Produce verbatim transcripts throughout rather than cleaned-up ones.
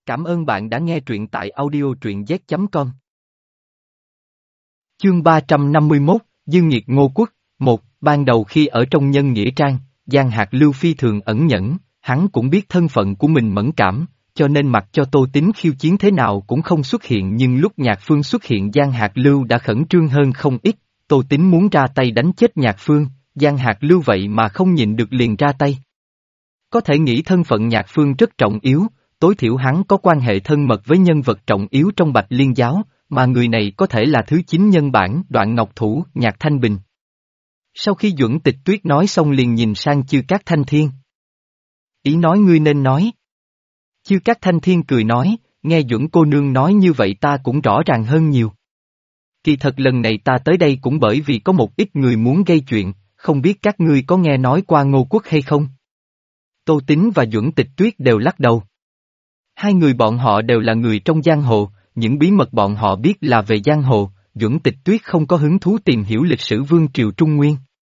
Cảm ơn bạn đã nghe truyện tại audio truyện z chấm com. Chương ba trăm năm mươi mốt, Dương Nghiệt Ngô Quốc. Một, ban đầu khi ở trong Nhân Nghĩa Trang, Giang Hạc Lưu phi thường ẩn nhẫn, hắn cũng biết thân phận của mình mẫn cảm, cho nên mặc cho Tô Tín khiêu chiến thế nào cũng không xuất hiện, nhưng lúc Nhạc Phương xuất hiện Giang Hạc Lưu đã khẩn trương hơn không ít. Tô Tín muốn ra tay đánh chết Nhạc Phương, Giang Hạc Lưu vậy mà không nhịn được liền ra tay. Có thể nghĩ thân phận Nhạc Phương rất trọng yếu, tối thiểu hắn có quan hệ thân mật với nhân vật trọng yếu trong Bạch Liên giáo, mà người này có thể là thứ chín nhân bản Đoạn Ngọc Thủ, Nhạc Thanh Bình. Sau khi Duẩn Tịch Tuyết nói xong liền nhìn sang Chư Cát Thanh Thiên. Ý nói ngươi nên nói. Chư Cát Thanh Thiên cười nói, nghe Duẩn cô nương nói như vậy ta cũng rõ ràng hơn nhiều. Kỳ thật lần này ta tới đây cũng bởi vì có một ít người muốn gây chuyện, không biết các ngươi có nghe nói qua Ngô Quốc hay không? Tô Tín và Duẩn Tịch Tuyết đều lắc đầu. Hai người bọn họ đều là người trong giang hồ, những bí mật bọn họ biết là về giang hồ, Duẩn Tịch Tuyết không có hứng thú tìm hiểu lịch sử Vương Triều Trung Nguyên.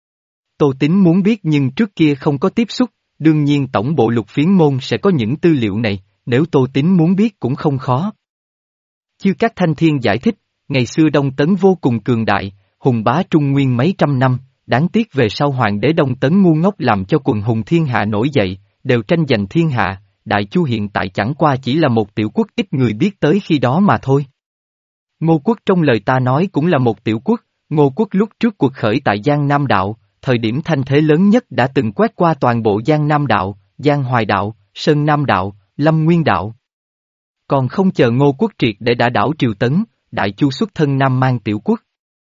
Tô Tín muốn biết nhưng trước kia không có tiếp xúc, đương nhiên tổng bộ Lục Phiến môn sẽ có những tư liệu này, nếu Tô Tín muốn biết cũng không khó. Chư Cát Thanh Thiên giải thích, ngày xưa Đông Tấn vô cùng cường đại, hùng bá Trung Nguyên mấy trăm năm, đáng tiếc về sau hoàng đế Đông Tấn ngu ngốc làm cho quần hùng thiên hạ nổi dậy, đều tranh giành thiên hạ. Đại Chu hiện tại chẳng qua chỉ là một tiểu quốc ít người biết tới khi đó mà thôi. Ngô Quốc trong lời ta nói cũng là một tiểu quốc, Ngô Quốc lúc trước cuộc khởi tại Giang Nam Đạo, thời điểm thanh thế lớn nhất đã từng quét qua toàn bộ Giang Nam Đạo, Giang Hoài Đạo, Sơn Nam Đạo, Lâm Nguyên Đạo. Còn không chờ Ngô Quốc triệt để đả đảo Triều Tấn, Đại Chu xuất thân Nam Mang tiểu quốc.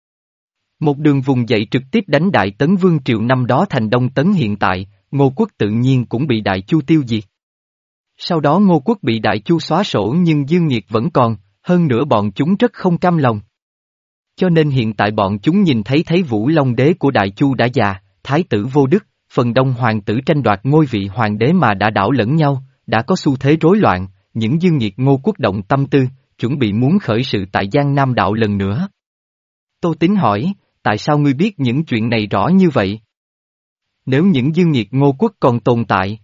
Một đường vùng dậy trực tiếp đánh Đại Tấn Vương Triều năm đó thành Đông Tấn hiện tại, Ngô Quốc tự nhiên cũng bị Đại Chu tiêu diệt. Sau đó Ngô Quốc bị Đại Chu xóa sổ nhưng Dương Nghiệt vẫn còn, hơn nữa bọn chúng rất không cam lòng. Cho nên hiện tại bọn chúng nhìn thấy thấy Vũ Long đế của Đại Chu đã già, Thái tử vô đức, phần đông hoàng tử tranh đoạt ngôi vị hoàng đế mà đã đảo lẫn nhau, đã có xu thế rối loạn, những Dương Nghiệt Ngô Quốc động tâm tư, chuẩn bị muốn khởi sự tại Giang Nam Đạo lần nữa. Tô Tín hỏi, tại sao ngươi biết những chuyện này rõ như vậy? Nếu những Dương Nghiệt Ngô Quốc còn tồn tại,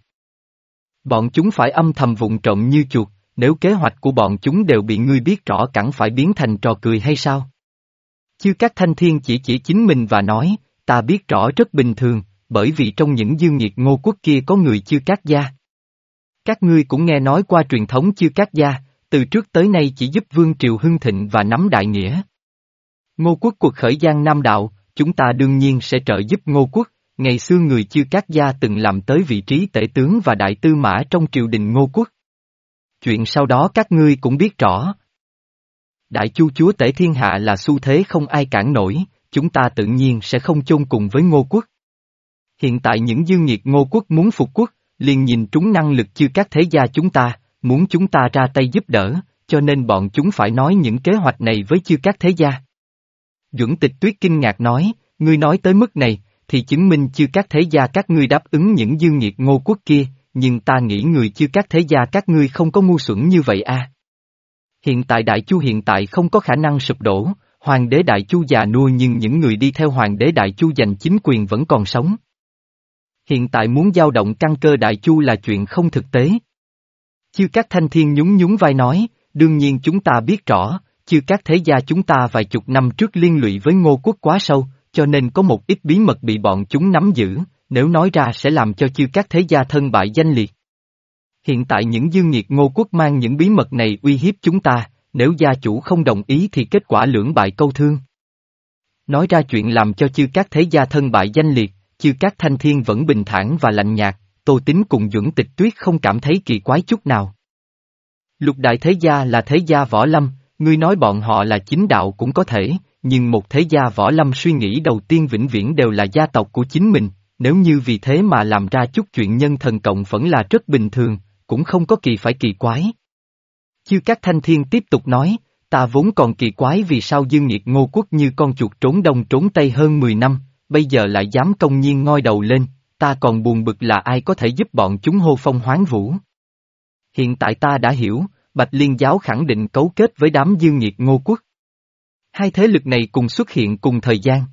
bọn chúng phải âm thầm vụng trộm như chuột, nếu kế hoạch của bọn chúng đều bị ngươi biết rõ chẳng phải biến thành trò cười hay sao? Chư Cát Thanh Thiên chỉ chỉ chính mình và nói, ta biết rõ rất bình thường, bởi vì trong những Dương Nghiệt Ngô Quốc kia có người Chư Cát gia. Các ngươi cũng nghe nói qua truyền thống Chư Cát gia, từ trước tới nay chỉ giúp Vương Triều hưng thịnh và nắm đại nghĩa. Ngô Quốc cuộc khởi Giang Nam Đạo, chúng ta đương nhiên sẽ trợ giúp Ngô Quốc. Ngày xưa người Chư Cát gia từng làm tới vị trí tể tướng và đại tư mã trong triều đình Ngô Quốc. Chuyện sau đó các ngươi cũng biết rõ. Đại Chu chúa tể thiên hạ là xu thế không ai cản nổi, chúng ta tự nhiên sẽ không chôn cùng với Ngô Quốc. Hiện tại những Dương Nghiệt Ngô Quốc muốn phục quốc, liền nhìn trúng năng lực Chư Cát thế gia chúng ta, muốn chúng ta ra tay giúp đỡ, cho nên bọn chúng phải nói những kế hoạch này với Chư Cát thế gia. Duẩn Tịch Tuyết kinh ngạc nói, ngươi nói tới mức này, thì chứng minh Chư Cát thế gia các ngươi đáp ứng những Dương Nghiệt Ngô Quốc kia, nhưng ta nghĩ người Chư Cát thế gia các ngươi không có ngu xuẩn như vậy à. Hiện tại Đại Chu hiện tại không có khả năng sụp đổ, Hoàng đế Đại Chu già nua nhưng những người đi theo Hoàng đế Đại Chu giành chính quyền vẫn còn sống. Hiện tại muốn dao động căn cơ Đại Chu là chuyện không thực tế. Chư Cát Thanh Thiên nhún nhún vai nói, đương nhiên chúng ta biết rõ, Chư Cát thế gia chúng ta vài chục năm trước liên lụy với Ngô Quốc quá sâu, cho nên có một ít bí mật bị bọn chúng nắm giữ, nếu nói ra sẽ làm cho Chư Cát thế gia thân bại danh liệt. Hiện tại những Dương Nghiệt Ngô Quốc mang những bí mật này uy hiếp chúng ta, nếu gia chủ không đồng ý thì kết quả lưỡng bại câu thương. Nói ra chuyện làm cho Chư Cát thế gia thân bại danh liệt, Chư Cát Thanh Thiên vẫn bình thản và lạnh nhạt, Tô Tín cùng Duẩn Tịch Tuyết không cảm thấy kỳ quái chút nào. Lục đại thế gia là thế gia võ lâm, ngươi nói bọn họ là chính đạo cũng có thể. Nhưng một thế gia võ lâm suy nghĩ đầu tiên vĩnh viễn đều là gia tộc của chính mình, nếu như vì thế mà làm ra chút chuyện nhân thần cộng vẫn là rất bình thường, cũng không có kỳ phải kỳ quái. Chư Cát Thanh Thiên tiếp tục nói, ta vốn còn kỳ quái vì sao Dương Nghiệt Ngô Quốc như con chuột trốn đông trốn tây hơn mười năm, bây giờ lại dám công nhiên ngoi đầu lên, ta còn buồn bực là ai có thể giúp bọn chúng hô phong hoán vũ. Hiện tại ta đã hiểu, Bạch Liên giáo khẳng định cấu kết với đám Dương Nghiệt Ngô Quốc. Hai thế lực này cùng xuất hiện cùng thời gian.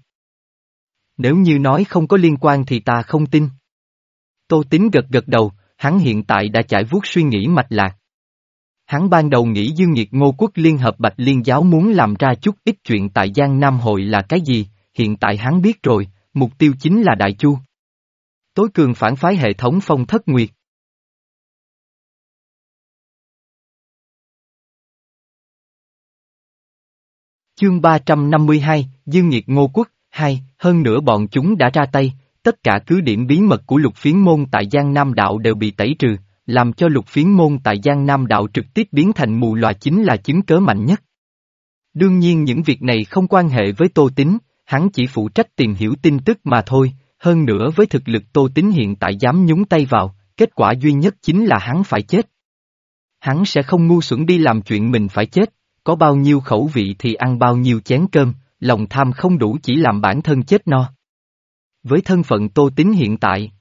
Nếu như nói không có liên quan thì ta không tin. Tô Tín gật gật đầu, hắn hiện tại đã trải vuốt suy nghĩ mạch lạc. Hắn ban đầu nghĩ Dương Nghiệt Ngô Quốc liên hợp Bạch Liên giáo muốn làm ra chút ít chuyện tại Giang Nam hội là cái gì, hiện tại hắn biết rồi, mục tiêu chính là Đại Chu. Tối cường phản phái hệ thống Phong Thất Nguyệt. Chương ba trăm năm mươi hai, Dương Nghiệt Ngô Quốc, hai, hơn nữa bọn chúng đã ra tay, tất cả cứ điểm bí mật của Lục Phiến môn tại Giang Nam đạo đều bị tẩy trừ, làm cho Lục Phiến môn tại Giang Nam đạo trực tiếp biến thành mù lòa chính là chứng cớ mạnh nhất. Đương nhiên những việc này không quan hệ với Tô Tín, hắn chỉ phụ trách tìm hiểu tin tức mà thôi, hơn nữa với thực lực Tô Tín hiện tại dám nhúng tay vào, kết quả duy nhất chính là hắn phải chết. Hắn sẽ không ngu xuẩn đi làm chuyện mình phải chết, có bao nhiêu khẩu vị thì ăn bao nhiêu chén cơm, lòng tham không đủ chỉ làm bản thân chết no. Với thân phận Tô Tín hiện tại,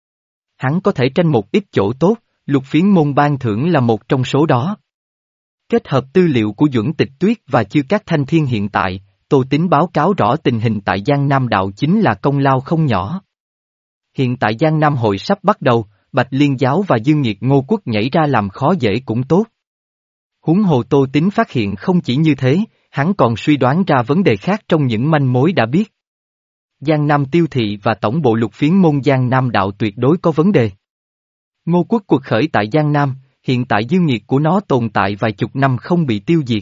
hắn có thể tranh một ít chỗ tốt, Lục Phiến môn ban thưởng là một trong số đó. Kết hợp tư liệu của Duẩn Tịch Tuyết và Chư Cát Thanh Thiên hiện tại, Tô Tín báo cáo rõ tình hình tại Giang Nam đạo chính là công lao không nhỏ. Hiện tại Giang Nam hội sắp bắt đầu, Bạch Liên giáo và Dương Nghiệt Ngô Quốc nhảy ra làm khó dễ cũng tốt. Huống hồ Tô Tín phát hiện không chỉ như thế, hắn còn suy đoán ra vấn đề khác trong những manh mối đã biết. Giang Nam tiêu thị và tổng bộ Lục Phiến môn Giang Nam đạo tuyệt đối có vấn đề. Ngô Quốc cuộc khởi tại Giang Nam, hiện tại dương nhiệt của nó tồn tại vài chục năm không bị tiêu diệt.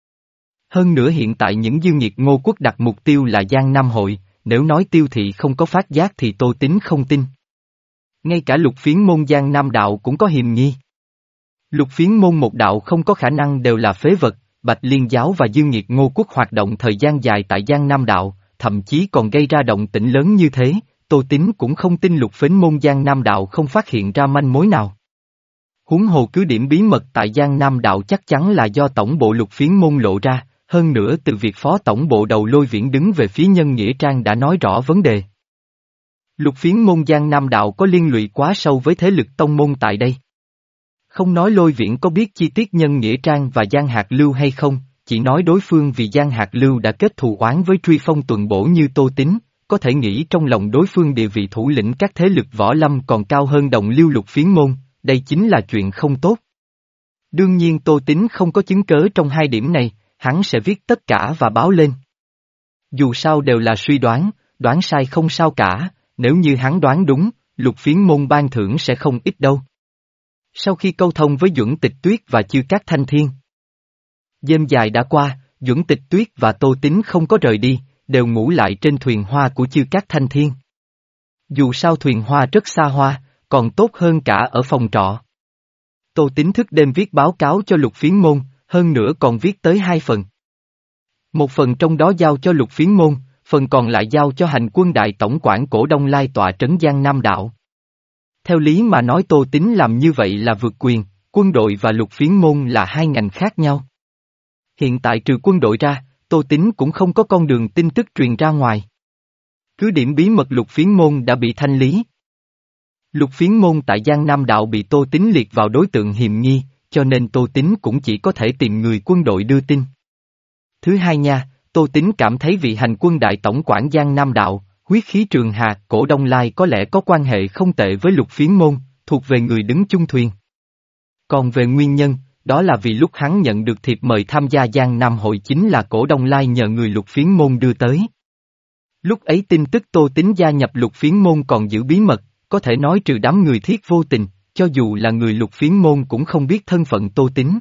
Hơn nữa hiện tại những dương nhiệt Ngô Quốc đặt mục tiêu là Giang Nam hội, nếu nói tiêu thị không có phát giác thì Tô Tín không tin. Ngay cả Lục Phiến môn Giang Nam đạo cũng có hiềm nghi. Lục Phiến môn một đạo không có khả năng đều là phế vật, Bạch Liên giáo và Dương Nghiệt Ngô Quốc hoạt động thời gian dài tại Giang Nam đạo, thậm chí còn gây ra động tĩnh lớn như thế, Tô Tín cũng không tin Lục Phiến môn Giang Nam đạo không phát hiện ra manh mối nào. Huống hồ cứ điểm bí mật tại Giang Nam đạo chắc chắn là do tổng bộ Lục Phiến môn lộ ra, hơn nữa từ việc phó tổng bộ đầu Lôi Viễn đứng về phía Nhân Nghĩa Trang đã nói rõ vấn đề. Lục Phiến môn Giang Nam đạo có liên lụy quá sâu với thế lực tông môn tại đây. Không nói Lôi Viễn có biết chi tiết Nhân Nghĩa Trang và Giang Hạc Lưu hay không, chỉ nói đối phương vì Giang Hạc Lưu đã kết thù oán với Truy Phong tuần bổ như Tô Tín, có thể nghĩ trong lòng đối phương địa vị thủ lĩnh các thế lực võ lâm còn cao hơn đồng liêu Lục Phiến môn, đây chính là chuyện không tốt. Đương nhiên Tô Tín không có chứng cớ trong hai điểm này, hắn sẽ viết tất cả và báo lên. Dù sao đều là suy đoán, đoán sai không sao cả, nếu như hắn đoán đúng, Lục Phiến môn ban thưởng sẽ không ít đâu. Sau khi câu thông với Duẩn Tịch Tuyết và Chư Cát Thanh Thiên, đêm dài đã qua, Duẩn Tịch Tuyết và Tô Tín không có rời đi, đều ngủ lại trên thuyền hoa của Chư Cát Thanh Thiên. Dù sao thuyền hoa rất xa hoa, còn tốt hơn cả ở phòng trọ. Tô Tín thức đêm viết báo cáo cho Lục Phiến môn, hơn nữa còn viết tới hai phần. Một phần trong đó giao cho Lục Phiến môn, phần còn lại giao cho hành quân đại tổng quản Cổ Đông Lai tọa trấn Giang Nam đạo. Theo lý mà nói Tô Tín làm như vậy là vượt quyền, quân đội và Lục Phiến môn là hai ngành khác nhau. Hiện tại trừ quân đội ra, Tô Tín cũng không có con đường tin tức truyền ra ngoài. Cứ điểm bí mật Lục Phiến môn đã bị thanh lý. Lục Phiến môn tại Giang Nam đạo bị Tô Tín liệt vào đối tượng hiềm nghi, cho nên Tô Tín cũng chỉ có thể tìm người quân đội đưa tin. Thứ hai nha, Tô Tín cảm thấy vị hành quân đại tổng quản Giang Nam đạo, huyết khí Trường Hà, Cổ Đông Lai có lẽ có quan hệ không tệ với Lục Phiến môn, thuộc về người đứng chung thuyền. Còn về nguyên nhân, đó là vì lúc hắn nhận được thiệp mời tham gia Giang Nam hội chính là Cổ Đông Lai nhờ người Lục Phiến môn đưa tới. Lúc ấy tin tức Tô Tín gia nhập Lục Phiến môn còn giữ bí mật, có thể nói trừ đám người thiết vô tình, cho dù là người Lục Phiến môn cũng không biết thân phận Tô Tín.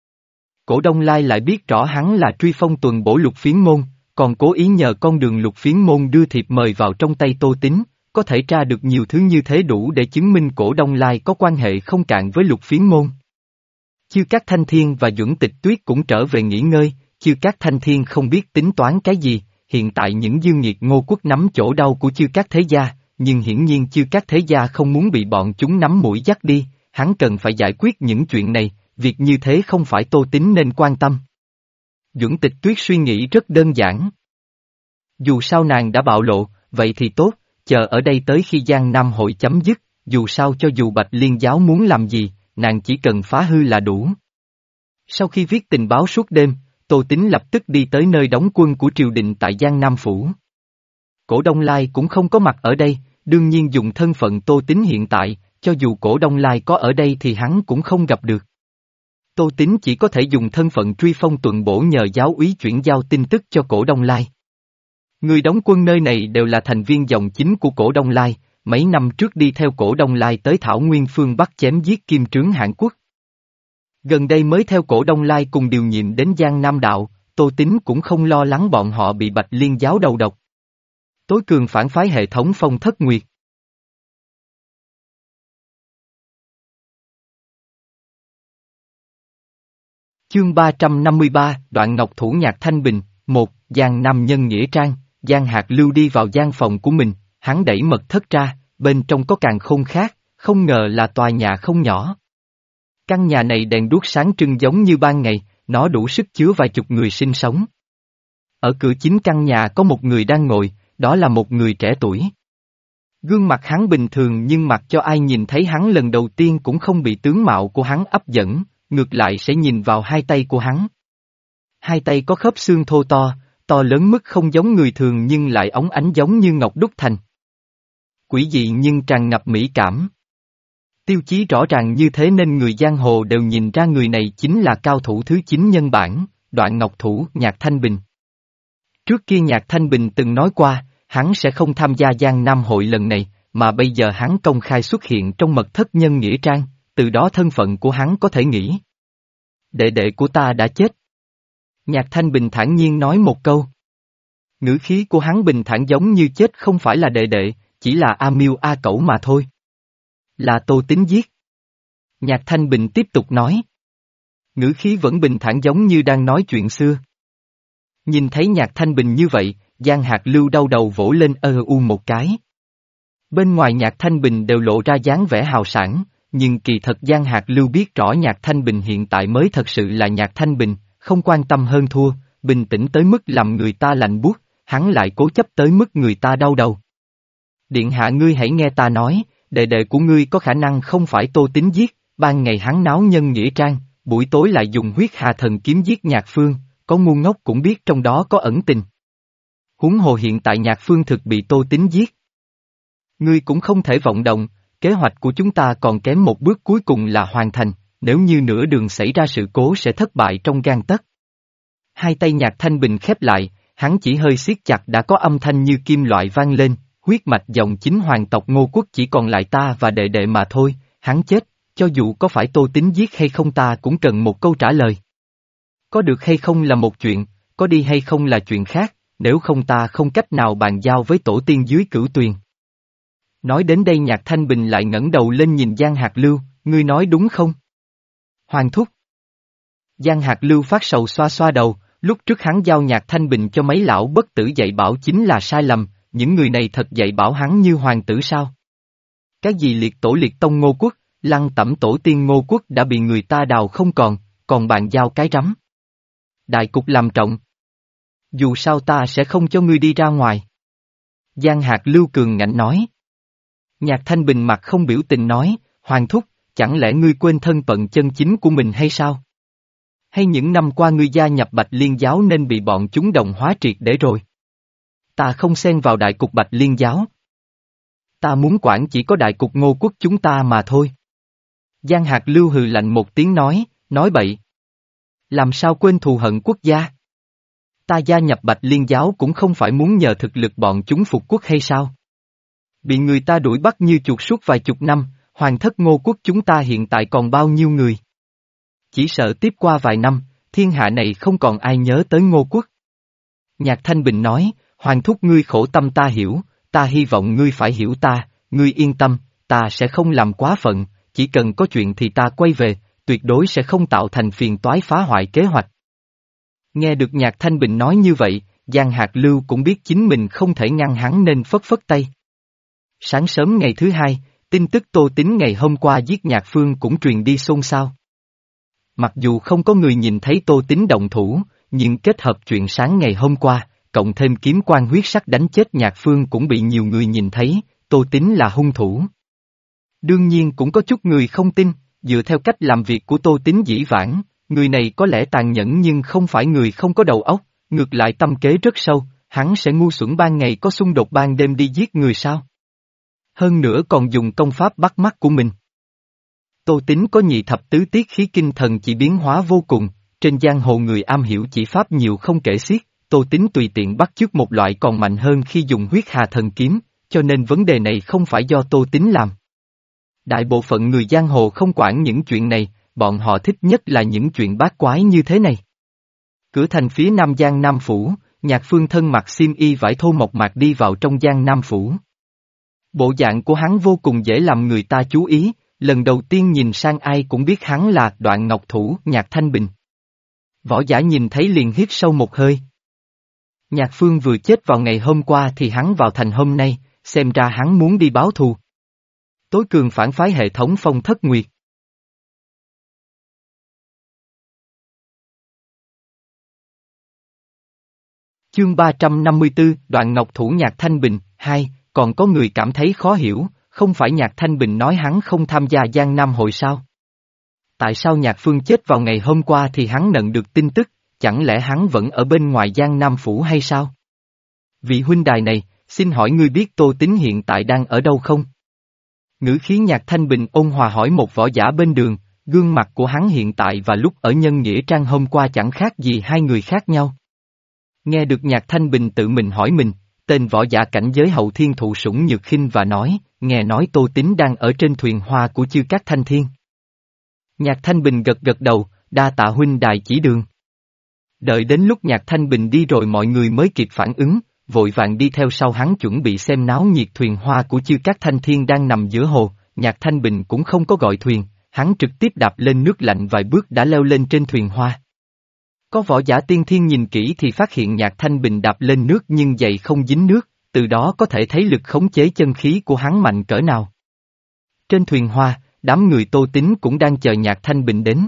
Cổ Đông Lai lại biết rõ hắn là Truy Phong tuần bổ Lục Phiến môn, còn cố ý nhờ con đường Lục Phiến môn đưa thiệp mời vào trong tay Tô Tín, có thể tra được nhiều thứ như thế đủ để chứng minh Cổ Đông Lai có quan hệ không cạn với Lục Phiến môn. Chư Cát Thanh Thiên và Duẩn Tịch Tuyết cũng trở về nghỉ ngơi, Chư Cát Thanh Thiên không biết tính toán cái gì, hiện tại những dương nghiệt Ngô Quốc nắm chỗ đau của Chư Cát Thế Gia, nhưng hiển nhiên Chư Cát Thế Gia không muốn bị bọn chúng nắm mũi dắt đi, hắn cần phải giải quyết những chuyện này, việc như thế không phải Tô Tín nên quan tâm. Duẩn Tịch Tuyết suy nghĩ rất đơn giản. Dù sao nàng đã bạo lộ, vậy thì tốt, chờ ở đây tới khi Giang Nam hội chấm dứt, dù sao cho dù Bạch Liên giáo muốn làm gì, nàng chỉ cần phá hư là đủ. Sau khi viết tình báo suốt đêm, Tô Tín lập tức đi tới nơi đóng quân của triều đình tại Giang Nam Phủ. Cổ Đông Lai cũng không có mặt ở đây, đương nhiên dùng thân phận Tô Tín hiện tại, cho dù Cổ Đông Lai có ở đây thì hắn cũng không gặp được. Tô Tín chỉ có thể dùng thân phận truy phong tuần bổ nhờ giáo úy chuyển giao tin tức cho Cổ Đông Lai. Người đóng quân nơi này đều là thành viên dòng chính của Cổ Đông Lai, mấy năm trước đi theo Cổ Đông Lai tới Thảo Nguyên phương Bắc chém giết Kim Trướng Hãn Quốc. Gần đây mới theo Cổ Đông Lai cùng điều nhiệm đến Giang Nam Đạo, Tô Tín cũng không lo lắng bọn họ bị Bạch Liên giáo đầu độc. Tối cường phản phái hệ thống Phong Thất Nguyệt. Chương ba trăm năm mươi ba, Đoạn Ngọc Thủ Nhạc Thanh Bình, một, Giang Nam Nhân Nghĩa Trang, Giang Hạc Lưu đi vào gian phòng của mình, hắn đẩy mật thất ra, bên trong có càn khôn khác, không ngờ là tòa nhà không nhỏ. Căn nhà này đèn đuốc sáng trưng giống như ban ngày, nó đủ sức chứa vài chục người sinh sống. Ở cửa chính căn nhà có một người đang ngồi, đó là một người trẻ tuổi. Gương mặt hắn bình thường nhưng mặc cho ai nhìn thấy hắn lần đầu tiên cũng không bị tướng mạo của hắn ấp dẫn, ngược lại sẽ nhìn vào hai tay của hắn. Hai tay có khớp xương thô to, to lớn mức không giống người thường nhưng lại óng ánh giống như ngọc đúc thành. Quỷ dị nhưng tràn ngập mỹ cảm. Tiêu chí rõ ràng như thế nên người giang hồ đều nhìn ra người này chính là cao thủ thứ chín nhân bản, Đoạn Ngọc Thủ, Nhạc Thanh Bình. Trước kia Nhạc Thanh Bình từng nói qua, hắn sẽ không tham gia Giang Nam hội lần này, mà bây giờ hắn công khai xuất hiện trong mật thất Nhân Nghĩa Trang, từ đó thân phận của hắn có thể nghĩ. Đệ đệ của ta đã chết. Nhạc Thanh Bình thản nhiên nói một câu. Ngữ khí của hắn bình thản giống như chết không phải là đệ đệ, chỉ là A Miêu A Cẩu mà thôi. Là Tô Tín giết. Nhạc Thanh Bình tiếp tục nói. Ngữ khí vẫn bình thản giống như đang nói chuyện xưa. Nhìn thấy Nhạc Thanh Bình như vậy, Giang Hạc Lưu đau đầu vỗ lên ơ u một cái. Bên ngoài Nhạc Thanh Bình đều lộ ra dáng vẻ hào sảng, nhưng kỳ thật Giang Hạc Lưu biết rõ Nhạc Thanh Bình hiện tại mới thật sự là Nhạc Thanh Bình, không quan tâm hơn thua, bình tĩnh tới mức làm người ta lạnh buốt, hắn lại cố chấp tới mức người ta đau đầu. Điện hạ ngươi hãy nghe ta nói, đệ đệ của ngươi có khả năng không phải Tô Tín giết, ban ngày hắn náo Nhân Nghĩa Trang, buổi tối lại dùng huyết hà thần kiếm giết Nhạc Phương, có ngu ngốc cũng biết trong đó có ẩn tình. Huống hồ hiện tại Nhạc Phương thực bị Tô Tín giết. Ngươi cũng không thể vọng động, kế hoạch của chúng ta còn kém một bước cuối cùng là hoàn thành, nếu như nửa đường xảy ra sự cố sẽ thất bại trong gang tấc. Hai tay Nhạc Thanh Bình khép lại, hắn chỉ hơi siết chặt đã có âm thanh như kim loại vang lên, huyết mạch dòng chính hoàng tộc Ngô Quốc chỉ còn lại ta và đệ đệ mà thôi, hắn chết, cho dù có phải Tô Tín giết hay không ta cũng cần một câu trả lời. Có được hay không là một chuyện, có đi hay không là chuyện khác, nếu không ta không cách nào bàn giao với tổ tiên dưới Cửu Tuyền. Nói đến đây Nhạc Thanh Bình lại ngẩng đầu lên nhìn Giang Hạc Lưu, ngươi nói đúng không? Hoàng thúc. Giang Hạc Lưu phát sầu xoa xoa đầu, lúc trước hắn giao Nhạc Thanh Bình cho mấy lão bất tử dạy bảo chính là sai lầm, những người này thật dạy bảo hắn như hoàng tử sao? Cái gì liệt tổ liệt tông Ngô Quốc, lăng tẩm tổ tiên Ngô Quốc đã bị người ta đào không còn, còn bàn giao cái rắm. Đại cục làm trọng. Dù sao ta sẽ không cho ngươi đi ra ngoài. Giang Hạc Lưu cường ngạnh nói. Nhạc Thanh Bình mặt không biểu tình nói, Hoàng thúc, chẳng lẽ ngươi quên thân phận chân chính của mình hay sao? Hay những năm qua ngươi gia nhập Bạch Liên giáo nên bị bọn chúng đồng hóa triệt để rồi? Ta không xen vào đại cục Bạch Liên giáo. Ta muốn quản chỉ có đại cục Ngô Quốc chúng ta mà thôi. Giang Hạc Lưu hừ lạnh một tiếng nói, nói bậy. Làm sao quên thù hận quốc gia? Ta gia nhập Bạch Liên giáo cũng không phải muốn nhờ thực lực bọn chúng phục quốc hay sao? Bị người ta đuổi bắt như chuột suốt vài chục năm, hoàng thất Ngô Quốc chúng ta hiện tại còn bao nhiêu người? Chỉ sợ tiếp qua vài năm, thiên hạ này không còn ai nhớ tới Ngô Quốc. Nhạc Thanh Bình nói, Hoàng thúc ngươi khổ tâm ta hiểu, ta hy vọng ngươi phải hiểu ta, ngươi yên tâm, ta sẽ không làm quá phận, chỉ cần có chuyện thì ta quay về, tuyệt đối sẽ không tạo thành phiền toái phá hoại kế hoạch. Nghe được Nhạc Thanh Bình nói như vậy, Giang Hạc Lưu cũng biết chính mình không thể ngăn hắn nên phất phất tay. Sáng sớm ngày thứ hai, tin tức Tô Tín ngày hôm qua giết Nhạc Phương cũng truyền đi xôn xao. Mặc dù không có người nhìn thấy Tô Tín động thủ, nhưng kết hợp chuyện sáng ngày hôm qua, cộng thêm kiếm quan huyết sắc đánh chết Nhạc Phương cũng bị nhiều người nhìn thấy, Tô Tín là hung thủ. Đương nhiên cũng có chút người không tin, dựa theo cách làm việc của Tô Tín dĩ vãng, người này có lẽ tàn nhẫn nhưng không phải người không có đầu óc, ngược lại tâm kế rất sâu, hắn sẽ ngu xuẩn ban ngày có xung đột ban đêm đi giết người sao? Hơn nữa còn dùng công pháp bắt mắt của mình. Tô Tín có nhị thập tứ tiết khí kinh thần chỉ biến hóa vô cùng, trên giang hồ người am hiểu chỉ pháp nhiều không kể xiết, Tô Tín tùy tiện bắt chước một loại còn mạnh hơn khi dùng huyết hà thần kiếm, cho nên vấn đề này không phải do Tô Tín làm. Đại bộ phận người giang hồ không quản những chuyện này, bọn họ thích nhất là những chuyện bát quái như thế này. Cửa thành phía nam Giang Nam Phủ, Nhạc Phương thân mặc xiêm y vải thô mộc mạc đi vào trong Giang Nam Phủ. Bộ dạng của hắn vô cùng dễ làm người ta chú ý, lần đầu tiên nhìn sang ai cũng biết hắn là Đoạn Ngọc Thủ Nhạc Thanh Bình. Võ giả nhìn thấy liền hít sâu một hơi. Nhạc Phương vừa chết vào ngày hôm qua thì hắn vào thành hôm nay, xem ra hắn muốn đi báo thù. Tối cường phản phái hệ thống Phong Thất Nguyệt. Chương ba trăm năm mươi tư, Đoạn Ngọc Thủ Nhạc Thanh Bình, hai, còn có người cảm thấy khó hiểu, không phải Nhạc Thanh Bình nói hắn không tham gia Giang Nam hội sao? Tại sao Nhạc Phương chết vào ngày hôm qua thì hắn nhận được tin tức, chẳng lẽ hắn vẫn ở bên ngoài Giang Nam Phủ hay sao? Vị huynh đài này, xin hỏi ngươi biết Tô Tín hiện tại đang ở đâu không? Ngữ khí Nhạc Thanh Bình ôn hòa hỏi một võ giả bên đường, gương mặt của hắn hiện tại và lúc ở Nhân Nghĩa Trang hôm qua chẳng khác gì hai người khác nhau. Nghe được Nhạc Thanh Bình tự mình hỏi mình, tên võ giả cảnh giới hậu thiên thụ sủng nhược khinh và nói, nghe nói Tô Tín đang ở trên thuyền hoa của chư các thanh thiên. Nhạc Thanh Bình gật gật đầu, đa tạ huynh đài chỉ đường. Đợi đến lúc Nhạc Thanh Bình đi rồi mọi người mới kịp phản ứng, vội vàng đi theo sau hắn chuẩn bị xem náo nhiệt thuyền hoa của chư các thanh thiên đang nằm giữa hồ, Nhạc Thanh Bình cũng không có gọi thuyền, hắn trực tiếp đạp lên nước lạnh vài bước đã leo lên trên thuyền hoa. Có võ giả tiên thiên nhìn kỹ thì phát hiện Nhạc Thanh Bình đạp lên nước nhưng giày không dính nước, từ đó có thể thấy lực khống chế chân khí của hắn mạnh cỡ nào. Trên thuyền hoa, đám người Tô Tín cũng đang chờ Nhạc Thanh Bình đến.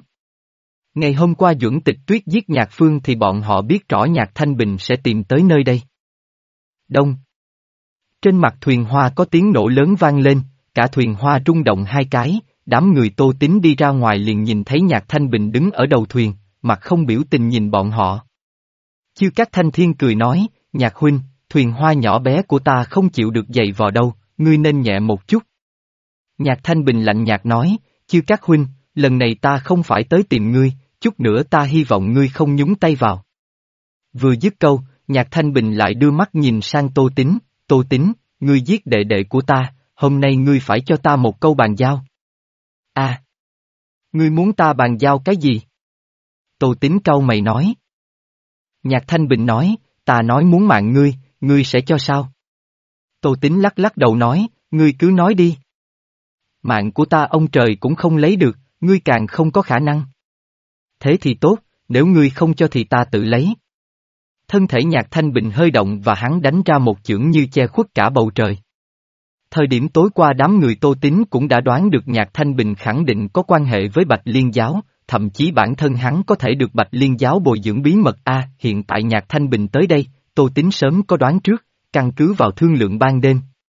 Ngày hôm qua Duẩn Tịch Tuyết giết Nhạc Phương thì bọn họ biết rõ Nhạc Thanh Bình sẽ tìm tới nơi đây. Đông. Trên mặt thuyền hoa có tiếng nổ lớn vang lên, cả thuyền hoa rung động hai cái, đám người Tô Tín đi ra ngoài liền nhìn thấy Nhạc Thanh Bình đứng ở đầu thuyền, mặt không biểu tình nhìn bọn họ. Chư các thanh thiên cười nói, Nhạc huynh, thuyền hoa nhỏ bé của ta không chịu được giày vò đâu, ngươi nên nhẹ một chút. Nhạc Thanh Bình lạnh nhạt nói, chư các huynh, lần này ta không phải tới tìm ngươi, chút nữa ta hy vọng ngươi không nhúng tay vào. Vừa dứt câu, Nhạc Thanh Bình lại đưa mắt nhìn sang Tô Tín, Tô Tín, ngươi giết đệ đệ của ta, hôm nay ngươi phải cho ta một câu bàn giao. À! Ngươi muốn ta bàn giao cái gì? Tô Tín cau mày nói. Nhạc Thanh Bình nói, ta nói muốn mạng ngươi, ngươi sẽ cho sao? Tô Tín lắc lắc đầu nói, ngươi cứ nói đi. Mạng của ta ông trời cũng không lấy được, ngươi càng không có khả năng. Thế thì tốt, nếu ngươi không cho thì ta tự lấy. Thân thể Nhạc Thanh Bình hơi động và hắn đánh ra một chưởng như che khuất cả bầu trời. Thời điểm tối qua đám người Tô Tín cũng đã đoán được Nhạc Thanh Bình khẳng định có quan hệ với Bạch Liên Giáo, thậm chí bản thân hắn có thể được Bạch Liên Giáo bồi dưỡng bí mật a. Hiện tại Nhạc Thanh Bình tới đây, Tô Tín sớm có đoán trước, căn cứ vào thương lượng ban đêm.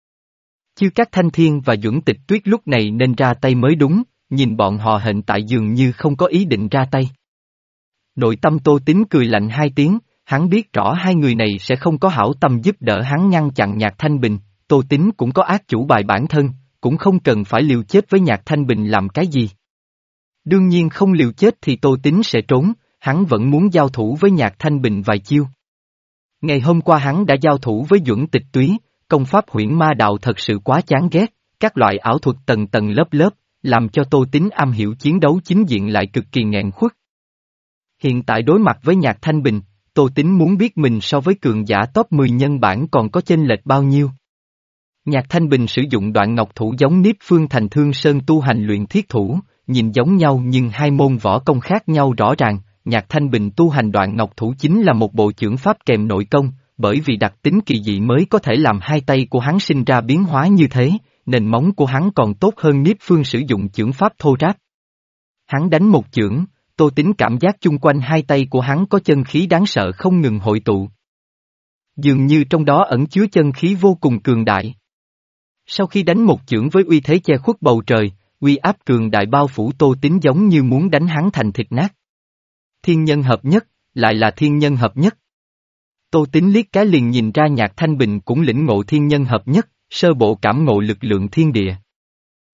Chư các thanh thiên và Duẩn Tịch Tuyết lúc này nên ra tay mới đúng, nhìn bọn họ hiện tại dường như không có ý định ra tay. Nội tâm Tô Tín cười lạnh hai tiếng, hắn biết rõ hai người này sẽ không có hảo tâm giúp đỡ hắn ngăn chặn Nhạc Thanh Bình, Tô Tín cũng có ác chủ bài bản thân, cũng không cần phải liều chết với Nhạc Thanh Bình làm cái gì. Đương nhiên không liều chết thì Tô Tín sẽ trốn, hắn vẫn muốn giao thủ với Nhạc Thanh Bình vài chiêu. Ngày hôm qua hắn đã giao thủ với Duẩn Tịch Túy, công pháp huyễn ma đạo thật sự quá chán ghét, các loại ảo thuật tầng tầng lớp lớp, làm cho Tô Tín am hiểu chiến đấu chính diện lại cực kỳ nghẹn khuất. Hiện tại đối mặt với Nhạc Thanh Bình, Tô Tín muốn biết mình so với cường giả top mười nhân bản còn có chênh lệch bao nhiêu. Nhạc Thanh Bình sử dụng Đoạn Ngọc Thủ giống Niếp Phương Thành Thương Sơn tu hành luyện thiết thủ, nhìn giống nhau nhưng hai môn võ công khác nhau rõ ràng, Nhạc Thanh Bình tu hành Đoạn Ngọc Thủ chính là một bộ chưởng pháp kèm nội công, bởi vì đặc tính kỳ dị mới có thể làm hai tay của hắn sinh ra biến hóa như thế, nền móng của hắn còn tốt hơn Niếp Phương sử dụng chưởng pháp thô ráp. Hắn đánh một chưởng, Tô Tín cảm giác chung quanh hai tay của hắn có chân khí đáng sợ không ngừng hội tụ. Dường như trong đó ẩn chứa chân khí vô cùng cường đại. Sau khi đánh một chưởng với uy thế che khuất bầu trời, uy áp cường đại bao phủ Tô Tín giống như muốn đánh hắn thành thịt nát. Thiên nhân hợp nhất, lại là thiên nhân hợp nhất. Tô Tín liếc cái liền nhìn ra Nhạc Thanh Bình cũng lĩnh ngộ thiên nhân hợp nhất, sơ bộ cảm ngộ lực lượng thiên địa.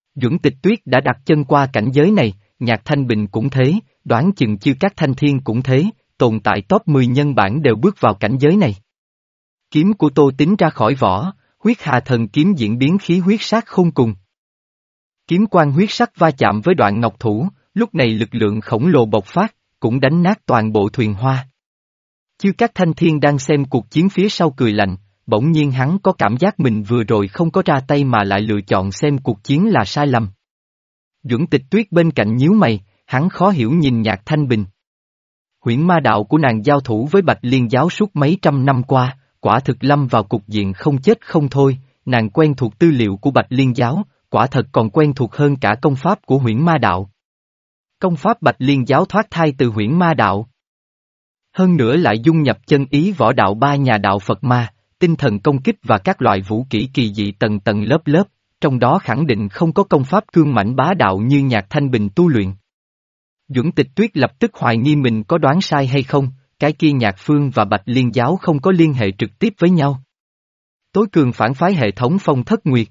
Duẩn Tịch Tuyết đã đặt chân qua cảnh giới này, Nhạc Thanh Bình cũng thế, đoán chừng Chư Các Thanh Thiên cũng thế, tồn tại top mười nhân bản đều bước vào cảnh giới này. Kiếm của Tô Tín ra khỏi vỏ, huyết hà thần kiếm diễn biến khí huyết sát khôn cùng. Kiếm quang huyết sắc va chạm với đoạn ngọc thủ, lúc này lực lượng khổng lồ bộc phát, cũng đánh nát toàn bộ thuyền hoa. Chư Các Thanh Thiên đang xem cuộc chiến phía sau cười lạnh, bỗng nhiên hắn có cảm giác mình vừa rồi không có ra tay mà lại lựa chọn xem cuộc chiến là sai lầm. Duẩn Tịch Tuyết bên cạnh nhíu mày, hắn khó hiểu nhìn Nhạc Thanh Bình. Huyễn ma đạo của nàng giao thủ với Bạch Liên giáo suốt mấy trăm năm qua, quả thực lâm vào cục diện không chết không thôi, nàng quen thuộc tư liệu của Bạch Liên giáo, quả thật còn quen thuộc hơn cả công pháp của huyễn ma đạo. Công pháp Bạch Liên giáo thoát thai từ huyễn ma đạo. Hơn nữa lại dung nhập chân ý võ đạo ba nhà đạo Phật ma, tinh thần công kích và các loại vũ kỹ kỳ dị tầng tầng lớp lớp, trong đó khẳng định không có công pháp cương mãnh bá đạo như Nhạc Thanh Bình tu luyện. Duẩn Tịch Tuyết lập tức hoài nghi mình có đoán sai hay không, cái kia Nhạc Phương và Bạch Liên giáo không có liên hệ trực tiếp với nhau. Tối cường phản phái hệ thống Phong Thất Nguyệt.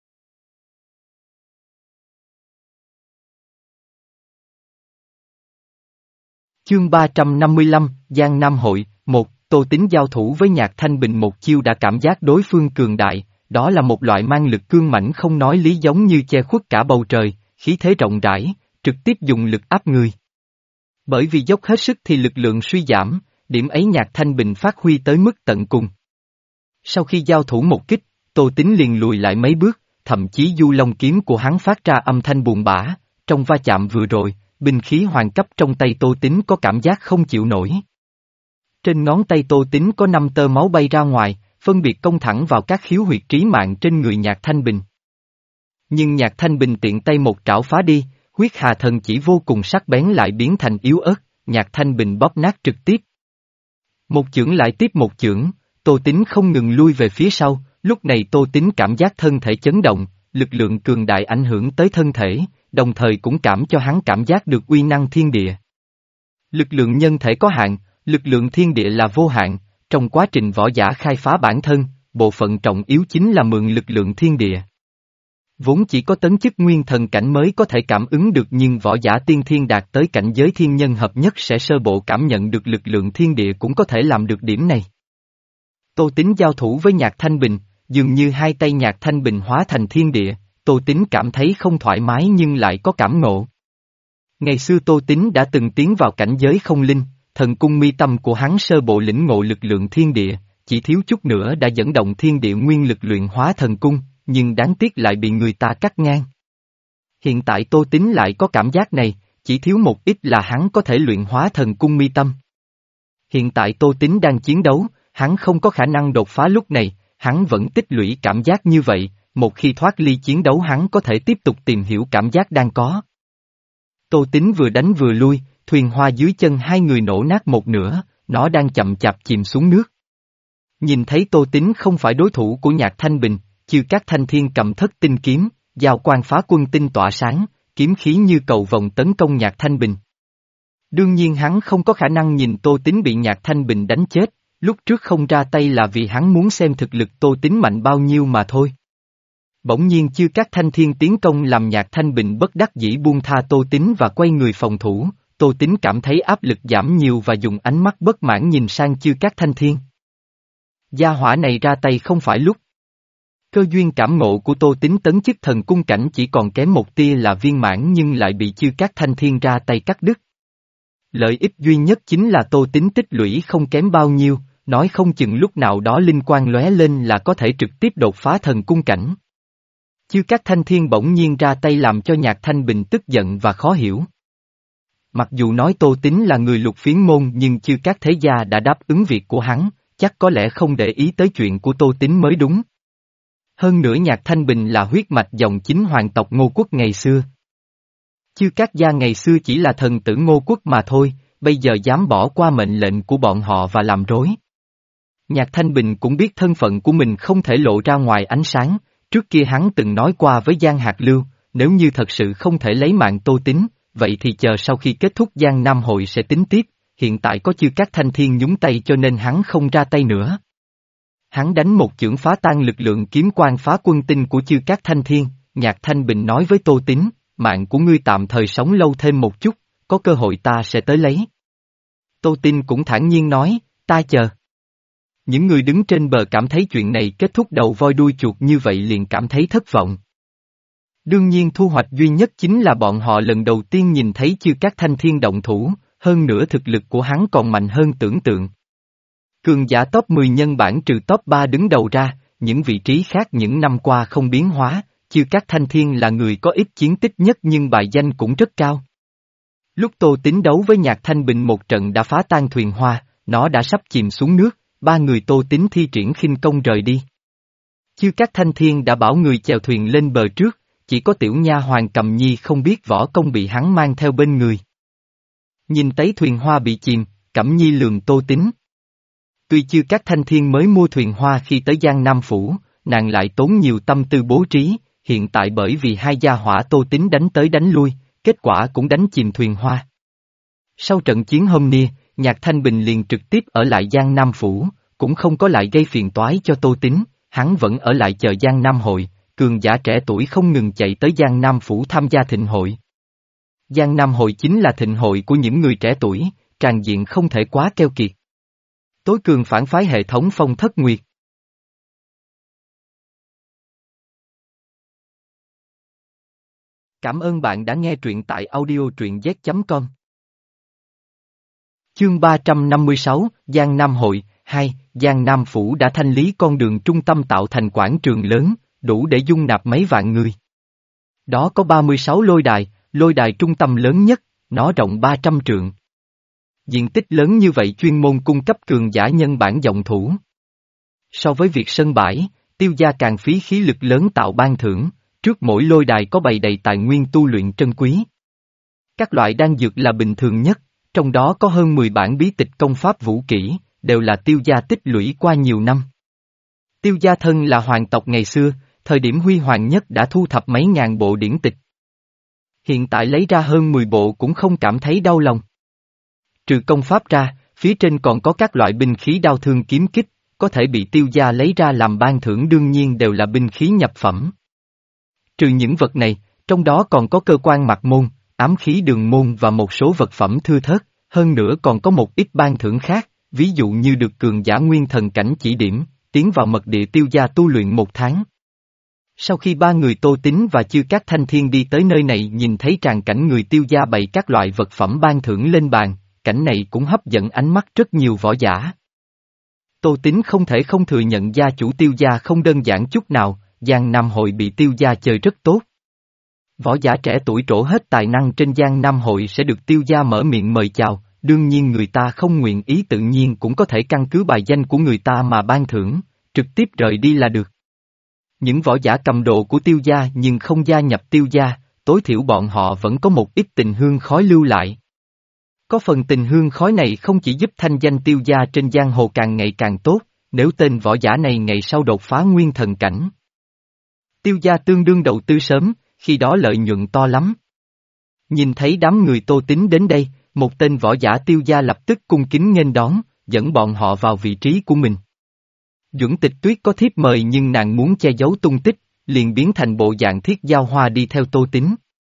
Chương ba trăm năm mươi lăm, Giang Nam Hội, một, Tô Tín giao thủ với Nhạc Thanh Bình một chiêu đã cảm giác đối phương cường đại, đó là một loại mang lực cương mãnh không nói lý giống như che khuất cả bầu trời, khí thế rộng rãi, trực tiếp dùng lực áp người. Bởi vì dốc hết sức thì lực lượng suy giảm, điểm ấy Nhạc Thanh Bình phát huy tới mức tận cùng. Sau khi giao thủ một kích, Tô Tín liền lùi lại mấy bước, thậm chí du long kiếm của hắn phát ra âm thanh buồn bã, trong va chạm vừa rồi, binh khí hoàng cấp trong tay Tô Tín có cảm giác không chịu nổi. Trên ngón tay Tô Tín có năm tơ máu bay ra ngoài, phân biệt công thẳng vào các khiếu huyệt trí mạng trên người Nhạc Thanh Bình. Nhưng Nhạc Thanh Bình tiện tay một trảo phá đi, huyết hà thần chỉ vô cùng sắc bén lại biến thành yếu ớt, Nhạc Thanh Bình bóp nát trực tiếp. Một chưởng lại tiếp một chưởng, Tô Tín không ngừng lui về phía sau, lúc này Tô Tín cảm giác thân thể chấn động, lực lượng cường đại ảnh hưởng tới thân thể, đồng thời cũng cảm cho hắn cảm giác được uy năng thiên địa. Lực lượng nhân thể có hạn, lực lượng thiên địa là vô hạn, trong quá trình võ giả khai phá bản thân, bộ phận trọng yếu chính là mượn lực lượng thiên địa. Vốn chỉ có tấn chức nguyên thần cảnh mới có thể cảm ứng được nhưng võ giả tiên thiên đạt tới cảnh giới thiên nhân hợp nhất sẽ sơ bộ cảm nhận được lực lượng thiên địa cũng có thể làm được điểm này. Tô Tín giao thủ với Nhạc Thanh Bình, dường như hai tay Nhạc Thanh Bình hóa thành thiên địa, Tô Tín cảm thấy không thoải mái nhưng lại có cảm ngộ. Ngày xưa Tô Tín đã từng tiến vào cảnh giới không linh, thần cung mi tâm của hắn sơ bộ lĩnh ngộ lực lượng thiên địa, chỉ thiếu chút nữa đã dẫn động thiên địa nguyên lực luyện hóa thần cung, nhưng đáng tiếc lại bị người ta cắt ngang. Hiện tại Tô Tín lại có cảm giác này, chỉ thiếu một ít là hắn có thể luyện hóa thần cung mi tâm. Hiện tại Tô Tín đang chiến đấu, hắn không có khả năng đột phá lúc này, hắn vẫn tích lũy cảm giác như vậy, một khi thoát ly chiến đấu hắn có thể tiếp tục tìm hiểu cảm giác đang có. Tô Tín vừa đánh vừa lui, thuyền hoa dưới chân hai người nổ nát một nửa, nó đang chậm chạp chìm xuống nước. Nhìn thấy Tô Tín không phải đối thủ của Nhạc Thanh Bình, Chư Các Thanh Thiên cầm thất tinh kiếm, giao quan phá quân tinh tỏa sáng, kiếm khí như cầu vồng tấn công Nhạc Thanh Bình. Đương nhiên hắn không có khả năng nhìn Tô Tín bị Nhạc Thanh Bình đánh chết, lúc trước không ra tay là vì hắn muốn xem thực lực Tô Tín mạnh bao nhiêu mà thôi. Bỗng nhiên Chư Các Thanh Thiên tiến công làm Nhạc Thanh Bình bất đắc dĩ buông tha Tô Tín và quay người phòng thủ, Tô Tín cảm thấy áp lực giảm nhiều và dùng ánh mắt bất mãn nhìn sang Chư Các Thanh Thiên. Gia hỏa này ra tay không phải lúc. Cơ duyên cảm ngộ của Tô Tín tấn chức thần cung cảnh chỉ còn kém một tia là viên mãn nhưng lại bị Chư Các Thanh Thiên ra tay cắt đứt. Lợi ích duy nhất chính là Tô Tín tích lũy không kém bao nhiêu, nói không chừng lúc nào đó linh quang lóe lên là có thể trực tiếp đột phá thần cung cảnh. Chư Các Thanh Thiên bỗng nhiên ra tay làm cho Nhạc Thanh Bình tức giận và khó hiểu. Mặc dù nói Tô Tín là người lục phiến môn nhưng Chư Các thế gia đã đáp ứng việc của hắn, chắc có lẽ không để ý tới chuyện của Tô Tín mới đúng. Hơn nữa Nhạc Thanh Bình là huyết mạch dòng chính hoàng tộc Ngô Quốc ngày xưa. Chư Các gia ngày xưa chỉ là thần tử Ngô Quốc mà thôi, bây giờ dám bỏ qua mệnh lệnh của bọn họ và làm rối. Nhạc Thanh Bình cũng biết thân phận của mình không thể lộ ra ngoài ánh sáng, trước kia hắn từng nói qua với Giang Hạc Lưu, nếu như thật sự không thể lấy mạng Tô Tín, vậy thì chờ sau khi kết thúc Giang Nam Hội sẽ tính tiếp, hiện tại có Chư Các Thanh Thiên nhúng tay cho nên hắn không ra tay nữa. Hắn đánh một chưởng phá tan lực lượng kiếm quan phá quân tinh của Chư Các Thanh Thiên, Nhạc Thanh Bình nói với Tô Tín, mạng của ngươi tạm thời sống lâu thêm một chút, có cơ hội ta sẽ tới lấy. Tô Tín cũng thản nhiên nói, ta chờ. Những người đứng trên bờ cảm thấy chuyện này kết thúc đầu voi đuôi chuột như vậy liền cảm thấy thất vọng. Đương nhiên thu hoạch duy nhất chính là bọn họ lần đầu tiên nhìn thấy Chư Cát Thanh Thiên động thủ, hơn nữa thực lực của hắn còn mạnh hơn tưởng tượng. Cường giả top mười nhân bản trừ top ba đứng đầu ra, những vị trí khác những năm qua không biến hóa, Chư Cát Thanh Thiên là người có ít chiến tích nhất nhưng bài danh cũng rất cao. Lúc Tô Tín đấu với Nhạc Thanh Bình một trận đã phá tan thuyền hoa, nó đã sắp chìm xuống nước, ba người Tô Tín thi triển khinh công rời đi. Chư Cát Thanh Thiên đã bảo người chèo thuyền lên bờ trước, chỉ có tiểu nha hoàng Cầm Nhi không biết võ công bị hắn mang theo bên người. Nhìn thấy thuyền hoa bị chìm, Cẩm Nhi lườm Tô Tín. Tuy Chư Cát Thanh Thiên mới mua thuyền hoa khi tới Giang Nam Phủ, nàng lại tốn nhiều tâm tư bố trí, hiện tại bởi vì hai gia hỏa Tô Tín đánh tới đánh lui, kết quả cũng đánh chìm thuyền hoa. Sau trận chiến hôm nia, Nhạc Thanh Bình liền trực tiếp ở lại Giang Nam Phủ, cũng không có lại gây phiền toái cho Tô Tín, hắn vẫn ở lại chờ Giang Nam Hội, cường giả trẻ tuổi không ngừng chạy tới Giang Nam Phủ tham gia thịnh hội. Giang Nam Hội chính là thịnh hội của những người trẻ tuổi, tràng diện không thể quá keo kiệt. Tối cường phản phái hệ thống Phong Thất Nguyệt. Cảm ơn bạn đã nghe truyện tại audio truyện z chấm com. Chương ba trăm năm mươi sáu, Giang Nam Hội, hai, Giang Nam Phủ đã thanh lý con đường trung tâm tạo thành quảng trường lớn, đủ để dung nạp mấy vạn người. Đó có ba mươi sáu lôi đài, lôi đài trung tâm lớn nhất, nó rộng ba trăm trượng. Diện tích lớn như vậy chuyên môn cung cấp cường giả nhân bản giọng thủ. So với việc sân bãi, Tiêu gia càng phí khí lực lớn tạo ban thưởng, trước mỗi lôi đài có bày đầy tài nguyên tu luyện trân quý. Các loại đan dược là bình thường nhất, trong đó có hơn mười bản bí tịch công pháp vũ kỹ, đều là Tiêu gia tích lũy qua nhiều năm. Tiêu gia thân là hoàng tộc ngày xưa, thời điểm huy hoàng nhất đã thu thập mấy ngàn bộ điển tịch. Hiện tại lấy ra hơn mười bộ cũng không cảm thấy đau lòng. Trừ công pháp ra, phía trên còn có các loại binh khí đao thương kiếm kích, có thể bị Tiêu gia lấy ra làm ban thưởng đương nhiên đều là binh khí nhập phẩm. Trừ những vật này, trong đó còn có cơ quan mạc môn, ám khí đường môn và một số vật phẩm thưa thớt, hơn nữa còn có một ít ban thưởng khác, ví dụ như được cường giả nguyên thần cảnh chỉ điểm, tiến vào mật địa Tiêu gia tu luyện một tháng. Sau khi ba người Tô Tín và Chư Cát Thanh Thiên đi tới nơi này nhìn thấy tràng cảnh người Tiêu gia bày các loại vật phẩm ban thưởng lên bàn, cảnh này cũng hấp dẫn ánh mắt rất nhiều võ giả. Tô Tín không thể không thừa nhận gia chủ Tiêu gia không đơn giản chút nào, Giang Nam Hội bị Tiêu gia chơi rất tốt. Võ giả trẻ tuổi trổ hết tài năng trên Giang Nam Hội sẽ được Tiêu gia mở miệng mời chào, đương nhiên người ta không nguyện ý tự nhiên cũng có thể căn cứ bài danh của người ta mà ban thưởng, trực tiếp rời đi là được. Những võ giả cầm đồ của Tiêu gia nhưng không gia nhập Tiêu gia, tối thiểu bọn họ vẫn có một ít tình hương khói lưu lại. Có phần tình hương khói này không chỉ giúp thanh danh Tiêu gia trên giang hồ càng ngày càng tốt, nếu tên võ giả này ngày sau đột phá nguyên thần cảnh. Tiêu gia tương đương đầu tư sớm, khi đó lợi nhuận to lắm. Nhìn thấy đám người Tô Tín đến đây, một tên võ giả Tiêu gia lập tức cung kính nghênh đón, dẫn bọn họ vào vị trí của mình. Duẩn Tịch Tuyết có thiếp mời nhưng nàng muốn che giấu tung tích, liền biến thành bộ dạng Thiết Giao Hoa đi theo Tô Tín.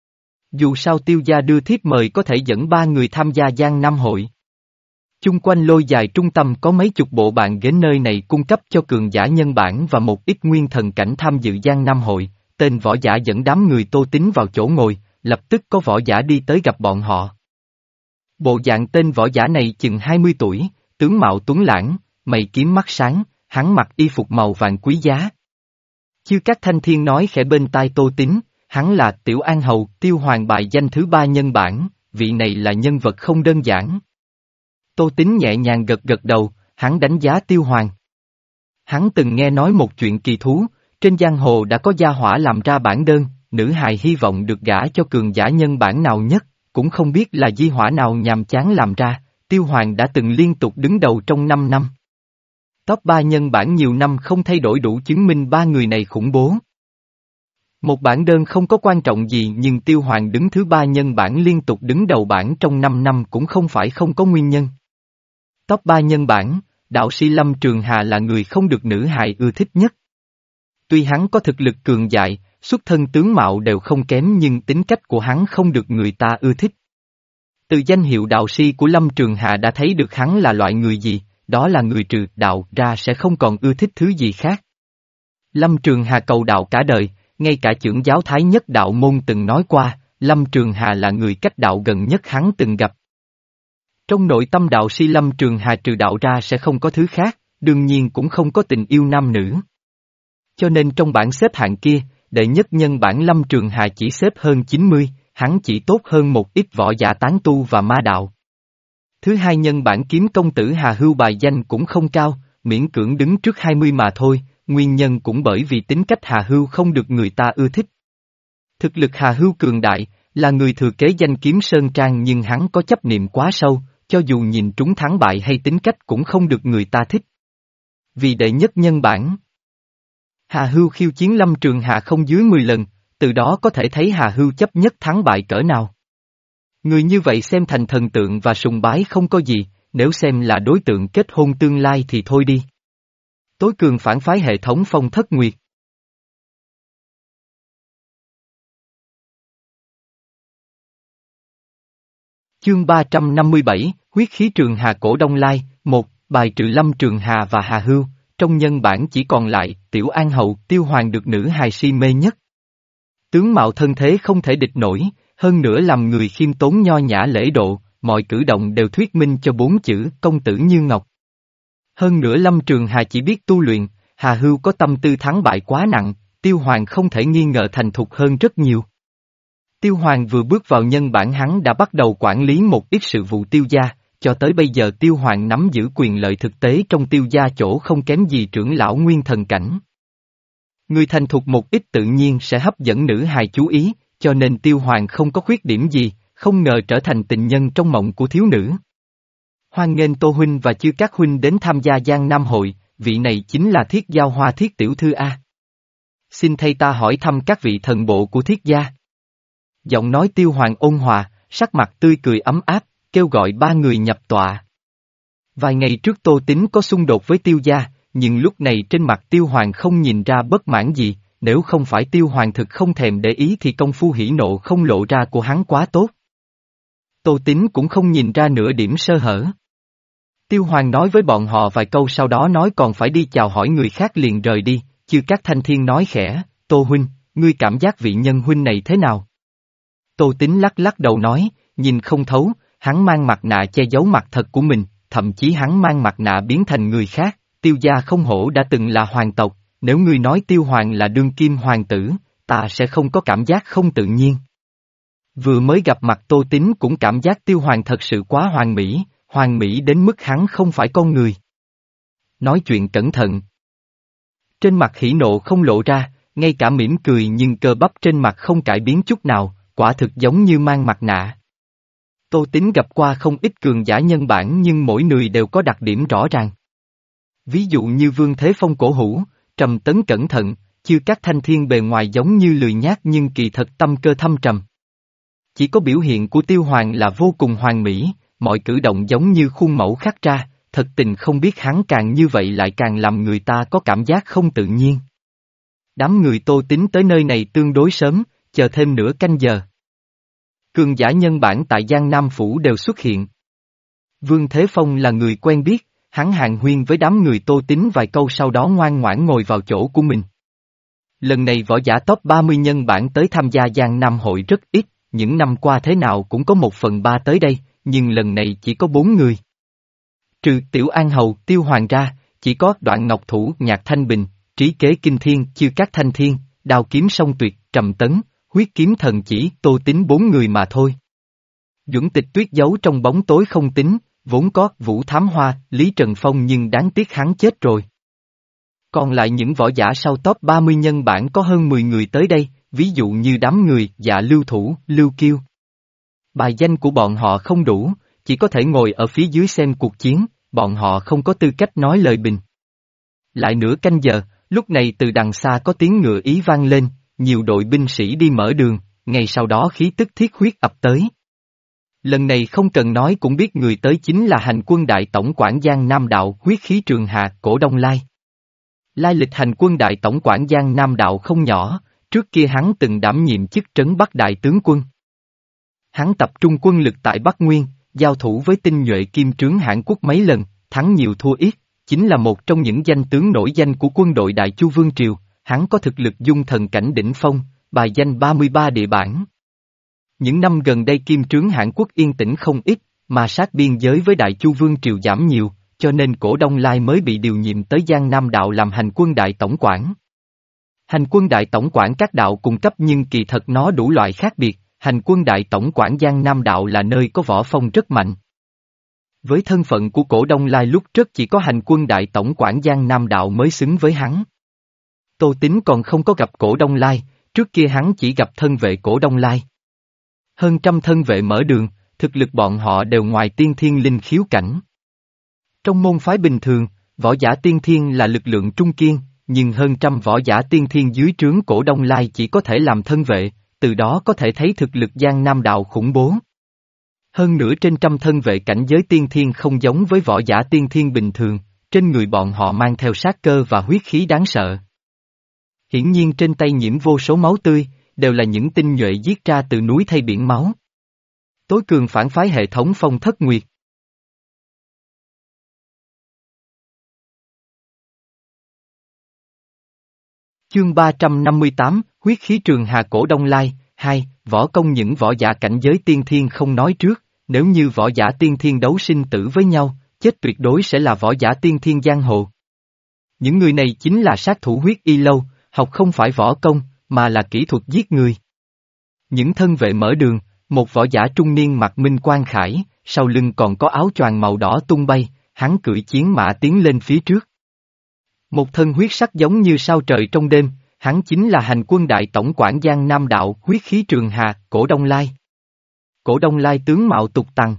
Dù sao Tiêu gia đưa thiếp mời có thể dẫn ba người tham gia Giang Nam Hội. Chung quanh lôi dài trung tâm có mấy chục bộ bàn ghế nơi này cung cấp cho cường giả nhân bản và một ít nguyên thần cảnh tham dự Giang Nam Hội, tên võ giả dẫn đám người Tô Tín vào chỗ ngồi, lập tức có võ giả đi tới gặp bọn họ. Bộ dạng tên võ giả này chừng hai mươi tuổi, tướng mạo tuấn lãng, mày kiếm mắt sáng, hắn mặc y phục màu vàng quý giá. Chư Cát Thanh Thiên nói khẽ bên tai Tô Tín, hắn là Tiểu An Hầu, Tiêu Hoàng bài danh thứ ba nhân bản, vị này là nhân vật không đơn giản. Tô Tín nhẹ nhàng gật gật đầu, hắn đánh giá Tiêu Hoàng. Hắn từng nghe nói một chuyện kỳ thú, trên giang hồ đã có gia hỏa làm ra bản đơn, nữ hài hy vọng được gả cho cường giả nhân bản nào nhất, cũng không biết là di hỏa nào nhàm chán làm ra, Tiêu Hoàng đã từng liên tục đứng đầu trong năm năm. Top ba nhân bản nhiều năm không thay đổi đủ chứng minh ba người này khủng bố. Một bản đơn không có quan trọng gì nhưng Tiêu Hoàng đứng thứ ba nhân bản liên tục đứng đầu bản trong năm năm cũng không phải không có nguyên nhân. Top ba nhân bản, đạo sĩ Lâm Trường Hà là người không được nữ hài ưa thích nhất. Tuy hắn có thực lực cường đại, xuất thân tướng mạo đều không kém nhưng tính cách của hắn không được người ta ưa thích. Từ danh hiệu đạo sĩ của Lâm Trường Hà đã thấy được hắn là loại người gì, đó là người trừ đạo ra sẽ không còn ưa thích thứ gì khác. Lâm Trường Hà cầu đạo cả đời, ngay cả trưởng giáo Thái Nhất Đạo Môn từng nói qua, Lâm Trường Hà là người cách đạo gần nhất hắn từng gặp. Trong nội tâm đạo sĩ Lâm Trường Hà trừ đạo ra sẽ không có thứ khác, đương nhiên cũng không có tình yêu nam nữ. Cho nên trong bảng xếp hạng kia, đệ nhất nhân bản Lâm Trường Hà chỉ xếp hơn chín mươi, hắn chỉ tốt hơn một ít võ giả tán tu và ma đạo. Thứ hai nhân bản kiếm công tử Hà Hưu bài danh cũng không cao, miễn cưỡng đứng trước hai mươi mà thôi, nguyên nhân cũng bởi vì tính cách Hà Hưu không được người ta ưa thích. Thực lực Hà Hưu cường đại, là người thừa kế danh kiếm Sơn Trang nhưng hắn có chấp niệm quá sâu, cho dù nhìn trúng thắng bại hay tính cách cũng không được người ta thích. Vì đệ nhất nhân bản, Hà Hưu khiêu chiến Lâm Trường Hà không dưới mười lần, từ đó có thể thấy Hà Hưu chấp nhất thắng bại cỡ nào. Người như vậy xem thành thần tượng và sùng bái không có gì, nếu xem là đối tượng kết hôn tương lai thì thôi đi. Tối cường phản phái hệ thống Phong Thất Nguyệt. Chương ba trăm năm mươi bảy, huyết khí Trường Hà Cổ Đông Lai, một, bài trừ Lâm Trường Hà và Hà Hưu, trong nhân bản chỉ còn lại, Tiểu An Hậu, Tiêu Hoàng được nữ hài si mê nhất. Tướng mạo thân thế không thể địch nổi, hơn nữa làm người khiêm tốn nho nhã lễ độ, mọi cử động đều thuyết minh cho bốn chữ công tử như ngọc. Hơn nữa Lâm Trường Hà chỉ biết tu luyện, Hà Hưu có tâm tư thắng bại quá nặng, Tiêu Hoàng không thể nghi ngờ thành thục hơn rất nhiều. Tiêu Hoàng vừa bước vào nhân bản hắn đã bắt đầu quản lý một ít sự vụ Tiêu gia, cho tới bây giờ Tiêu Hoàng nắm giữ quyền lợi thực tế trong Tiêu gia chỗ không kém gì trưởng lão Nguyên Thần Cảnh. Người thành thục một ít tự nhiên sẽ hấp dẫn nữ hài chú ý, cho nên Tiêu Hoàng không có khuyết điểm gì, không ngờ trở thành tình nhân trong mộng của thiếu nữ. Hoan nghênh Tô Huynh và Chư Các Huynh đến tham gia Giang Nam Hội, vị này chính là Thiết Giao Hoa Thiết Tiểu Thư A. Xin thay ta hỏi thăm các vị thần bộ của Thiết gia. Giọng nói Tiêu Hoàng ôn hòa, sắc mặt tươi cười ấm áp, kêu gọi ba người nhập tọa. Vài ngày trước Tô Tín có xung đột với Tiêu gia, nhưng lúc này trên mặt Tiêu Hoàng không nhìn ra bất mãn gì, nếu không phải Tiêu Hoàng thực không thèm để ý thì công phu hỉ nộ không lộ ra của hắn quá tốt. Tô Tín cũng không nhìn ra nửa điểm sơ hở. Tiêu Hoàng nói với bọn họ vài câu sau đó nói còn phải đi chào hỏi người khác liền rời đi, Chư Các Thanh Thiên nói khẽ, Tô Huynh, ngươi cảm giác vị nhân huynh này thế nào? Tô Tín lắc lắc đầu nói, nhìn không thấu, hắn mang mặt nạ che giấu mặt thật của mình, thậm chí hắn mang mặt nạ biến thành người khác, Tiêu gia không hổ đã từng là hoàng tộc, nếu ngươi nói Tiêu Hoàng là đương kim hoàng tử, ta sẽ không có cảm giác không tự nhiên. Vừa mới gặp mặt Tô Tín cũng cảm giác Tiêu Hoàng thật sự quá hoàn mỹ, hoàn mỹ đến mức hắn không phải con người. Nói chuyện cẩn thận. Trên mặt hỉ nộ không lộ ra, ngay cả mỉm cười nhưng cơ bắp trên mặt không cải biến chút nào, quả thực giống như mang mặt nạ. Tô Tín gặp qua không ít cường giả nhân bản nhưng mỗi người đều có đặc điểm rõ ràng. Ví dụ như Vương Thế Phong cổ hủ, trầm tấn cẩn thận, Chư Các Thanh Thiên bề ngoài giống như lười nhác nhưng kỳ thật tâm cơ thâm trầm. Chỉ có biểu hiện của Tiêu Hoàng là vô cùng hoàn mỹ, mọi cử động giống như khuôn mẫu khắc ra, thật tình không biết hắn càng như vậy lại càng làm người ta có cảm giác không tự nhiên. Đám người Tô Tín tới nơi này tương đối sớm, chờ thêm nửa canh giờ. Cường giả nhân bản tại Giang Nam Phủ đều xuất hiện. Vương Thế Phong là người quen biết, hắn hàn huyên với đám người Tô Tín vài câu sau đó ngoan ngoãn ngồi vào chỗ của mình. Lần này võ giả top ba mươi nhân bản tới tham gia Giang Nam Hội rất ít, những năm qua thế nào cũng có một phần ba tới đây, nhưng lần này chỉ có bốn người. Trừ Tiểu An Hầu, Tiêu Hoàng ra, chỉ có Đoạn Ngọc Thủ, Nhạc Thanh Bình, Trí Kế Kinh Thiên, Chư Các Thanh Thiên, Đao Kiếm Song Tuyệt, Trầm Tấn, Huyết Kiếm Thần Chỉ, Tô Tín bốn người mà thôi. Duẩn Tịch Tuyết giấu trong bóng tối không tính, vốn có Vũ Thám Hoa, Lý Trần Phong nhưng đáng tiếc hắn chết rồi. Còn lại những võ giả sau top ba mươi nhân bản có hơn mười người tới đây, ví dụ như đám người Dạ Lưu Thủ, Lưu Kiêu. Bài danh của bọn họ không đủ, chỉ có thể ngồi ở phía dưới xem cuộc chiến, bọn họ không có tư cách nói lời bình. Lại nửa canh giờ, lúc này từ đằng xa có tiếng ngựa ý vang lên, nhiều đội binh sĩ đi mở đường, ngay sau đó khí tức thiết huyết ập tới. Lần này không cần nói cũng biết người tới chính là hành quân đại tổng quản Giang Nam Đạo huyết khí Trường Hà, Cổ Đông Lai. Lai lịch hành quân đại tổng quản Giang Nam Đạo không nhỏ, trước kia hắn từng đảm nhiệm chức trấn Bắc đại tướng quân. Hắn tập trung quân lực tại Bắc Nguyên, giao thủ với tinh nhuệ kim trướng Hãn Quốc mấy lần, thắng nhiều thua ít, chính là một trong những danh tướng nổi danh của quân đội Đại Chu Vương Triều, hắn có thực lực dung thần cảnh đỉnh phong, bài danh ba mươi ba địa bản. Những năm gần đây kim trướng Hãn Quốc yên tĩnh không ít, mà sát biên giới với Đại Chu Vương Triều giảm nhiều, cho nên Cổ Đông Lai mới bị điều nhiệm tới Giang Nam Đạo làm hành quân đại tổng quản. Hành quân đại tổng quản các đạo cung cấp nhưng kỳ thật nó đủ loại khác biệt, hành quân đại tổng quản Giang Nam Đạo là nơi có võ phong rất mạnh. Với thân phận của Cổ Đông Lai lúc trước chỉ có hành quân đại tổng quản Giang Nam Đạo mới xứng với hắn. Tô Tín còn không có gặp Cổ Đông Lai, trước kia hắn chỉ gặp thân vệ Cổ Đông Lai. Hơn trăm thân vệ mở đường, thực lực bọn họ đều ngoài tiên thiên linh khiếu cảnh. Trong môn phái bình thường, võ giả tiên thiên là lực lượng trung kiên, nhưng hơn trăm võ giả tiên thiên dưới trướng Cổ Đông Lai chỉ có thể làm thân vệ, từ đó có thể thấy thực lực Giang Nam Đạo khủng bố. Hơn nữa trên trăm thân vệ cảnh giới tiên thiên không giống với võ giả tiên thiên bình thường, trên người bọn họ mang theo sát cơ và huyết khí đáng sợ. Hiển nhiên trên tay nhiễm vô số máu tươi, đều là những tinh nhuệ giết ra từ núi thay biển máu. Tối cường phản phái hệ thống Phong Thất Nguyệt. Chương ba trăm năm mươi tám, huyết khí trường hà Cổ Đông Lai, hai, võ công những võ giả cảnh giới tiên thiên không nói trước, nếu như võ giả tiên thiên đấu sinh tử với nhau, chết tuyệt đối sẽ là võ giả tiên thiên giang hồ. Những người này chính là sát thủ huyết y lâu, học không phải võ công, mà là kỹ thuật giết người. Những thân vệ mở đường, một võ giả trung niên mặc minh quan khải, sau lưng còn có áo choàng màu đỏ tung bay, hắn cưỡi chiến mã tiến lên phía trước. Một thân huyết sắc giống như sao trời trong đêm, hắn chính là hành quân đại tổng quản Giang Nam Đạo huyết khí trường hà, Cổ Đông Lai. Cổ Đông Lai tướng mạo tục tằng.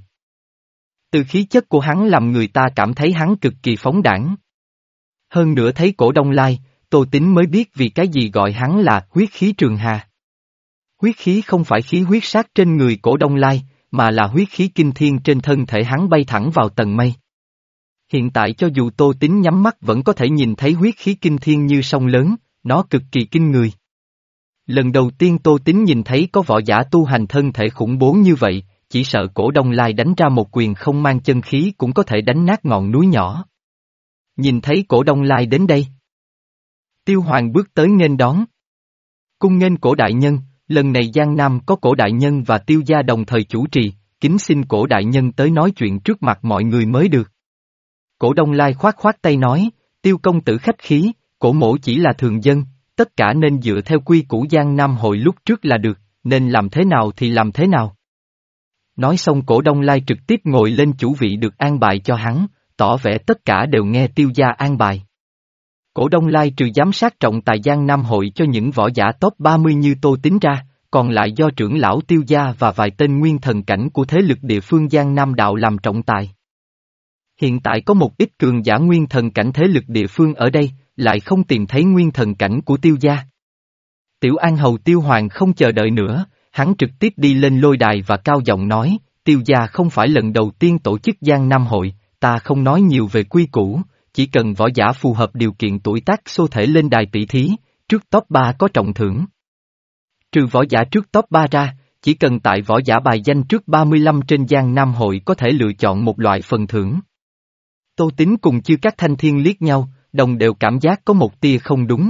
Từ khí chất của hắn làm người ta cảm thấy hắn cực kỳ phóng đãng. Hơn nữa thấy Cổ Đông Lai, Tô Tín mới biết vì cái gì gọi hắn là huyết khí trường hà. Huyết khí không phải khí huyết sát trên người Cổ Đông Lai, mà là huyết khí kinh thiên trên thân thể hắn bay thẳng vào tầng mây. Hiện tại cho dù Tô Tín nhắm mắt vẫn có thể nhìn thấy huyết khí kinh thiên như sông lớn, nó cực kỳ kinh người. Lần đầu tiên Tô Tín nhìn thấy có võ giả tu hành thân thể khủng bố như vậy, chỉ sợ Cổ Đông Lai đánh ra một quyền không mang chân khí cũng có thể đánh nát ngọn núi nhỏ. Nhìn thấy Cổ Đông Lai đến đây. Tiêu Hoàng bước tới nghênh đón. Cung nghênh Cổ đại nhân, lần này Giang Nam có Cổ đại nhân và Tiêu gia đồng thời chủ trì, kính xin Cổ đại nhân tới nói chuyện trước mặt mọi người mới được. Cổ Đông Lai khoát khoát tay nói, Tiêu công tử khách khí, Cổ mỗ chỉ là thường dân, tất cả nên dựa theo quy củ Giang Nam hội lúc trước là được, nên làm thế nào thì làm thế nào. Nói xong Cổ Đông Lai trực tiếp ngồi lên chủ vị được an bài cho hắn, tỏ vẻ tất cả đều nghe Tiêu gia an bài. Cổ Đông Lai trừ giám sát trọng tài Giang Nam hội cho những võ giả top ba mươi như Tô Tín ra, còn lại do trưởng lão Tiêu gia và vài tên nguyên thần cảnh của thế lực địa phương Giang Nam Đạo làm trọng tài. Hiện tại có một ít cường giả nguyên thần cảnh thế lực địa phương ở đây, lại không tìm thấy nguyên thần cảnh của Tiêu gia. Tiểu An Hầu Tiêu Hoàng không chờ đợi nữa, hắn trực tiếp đi lên lôi đài và cao giọng nói, Tiêu gia không phải lần đầu tiên tổ chức Giang Nam hội, ta không nói nhiều về quy củ, chỉ cần võ giả phù hợp điều kiện tuổi tác xô thể lên đài tỷ thí, trước top ba có trọng thưởng. Trừ võ giả trước top ba ra, chỉ cần tại võ giả bài danh trước ba mươi lăm trên Giang Nam hội có thể lựa chọn một loại phần thưởng. Tô Tín cùng Chư Các Thanh Thiên liếc nhau, đồng đều cảm giác có một tia không đúng.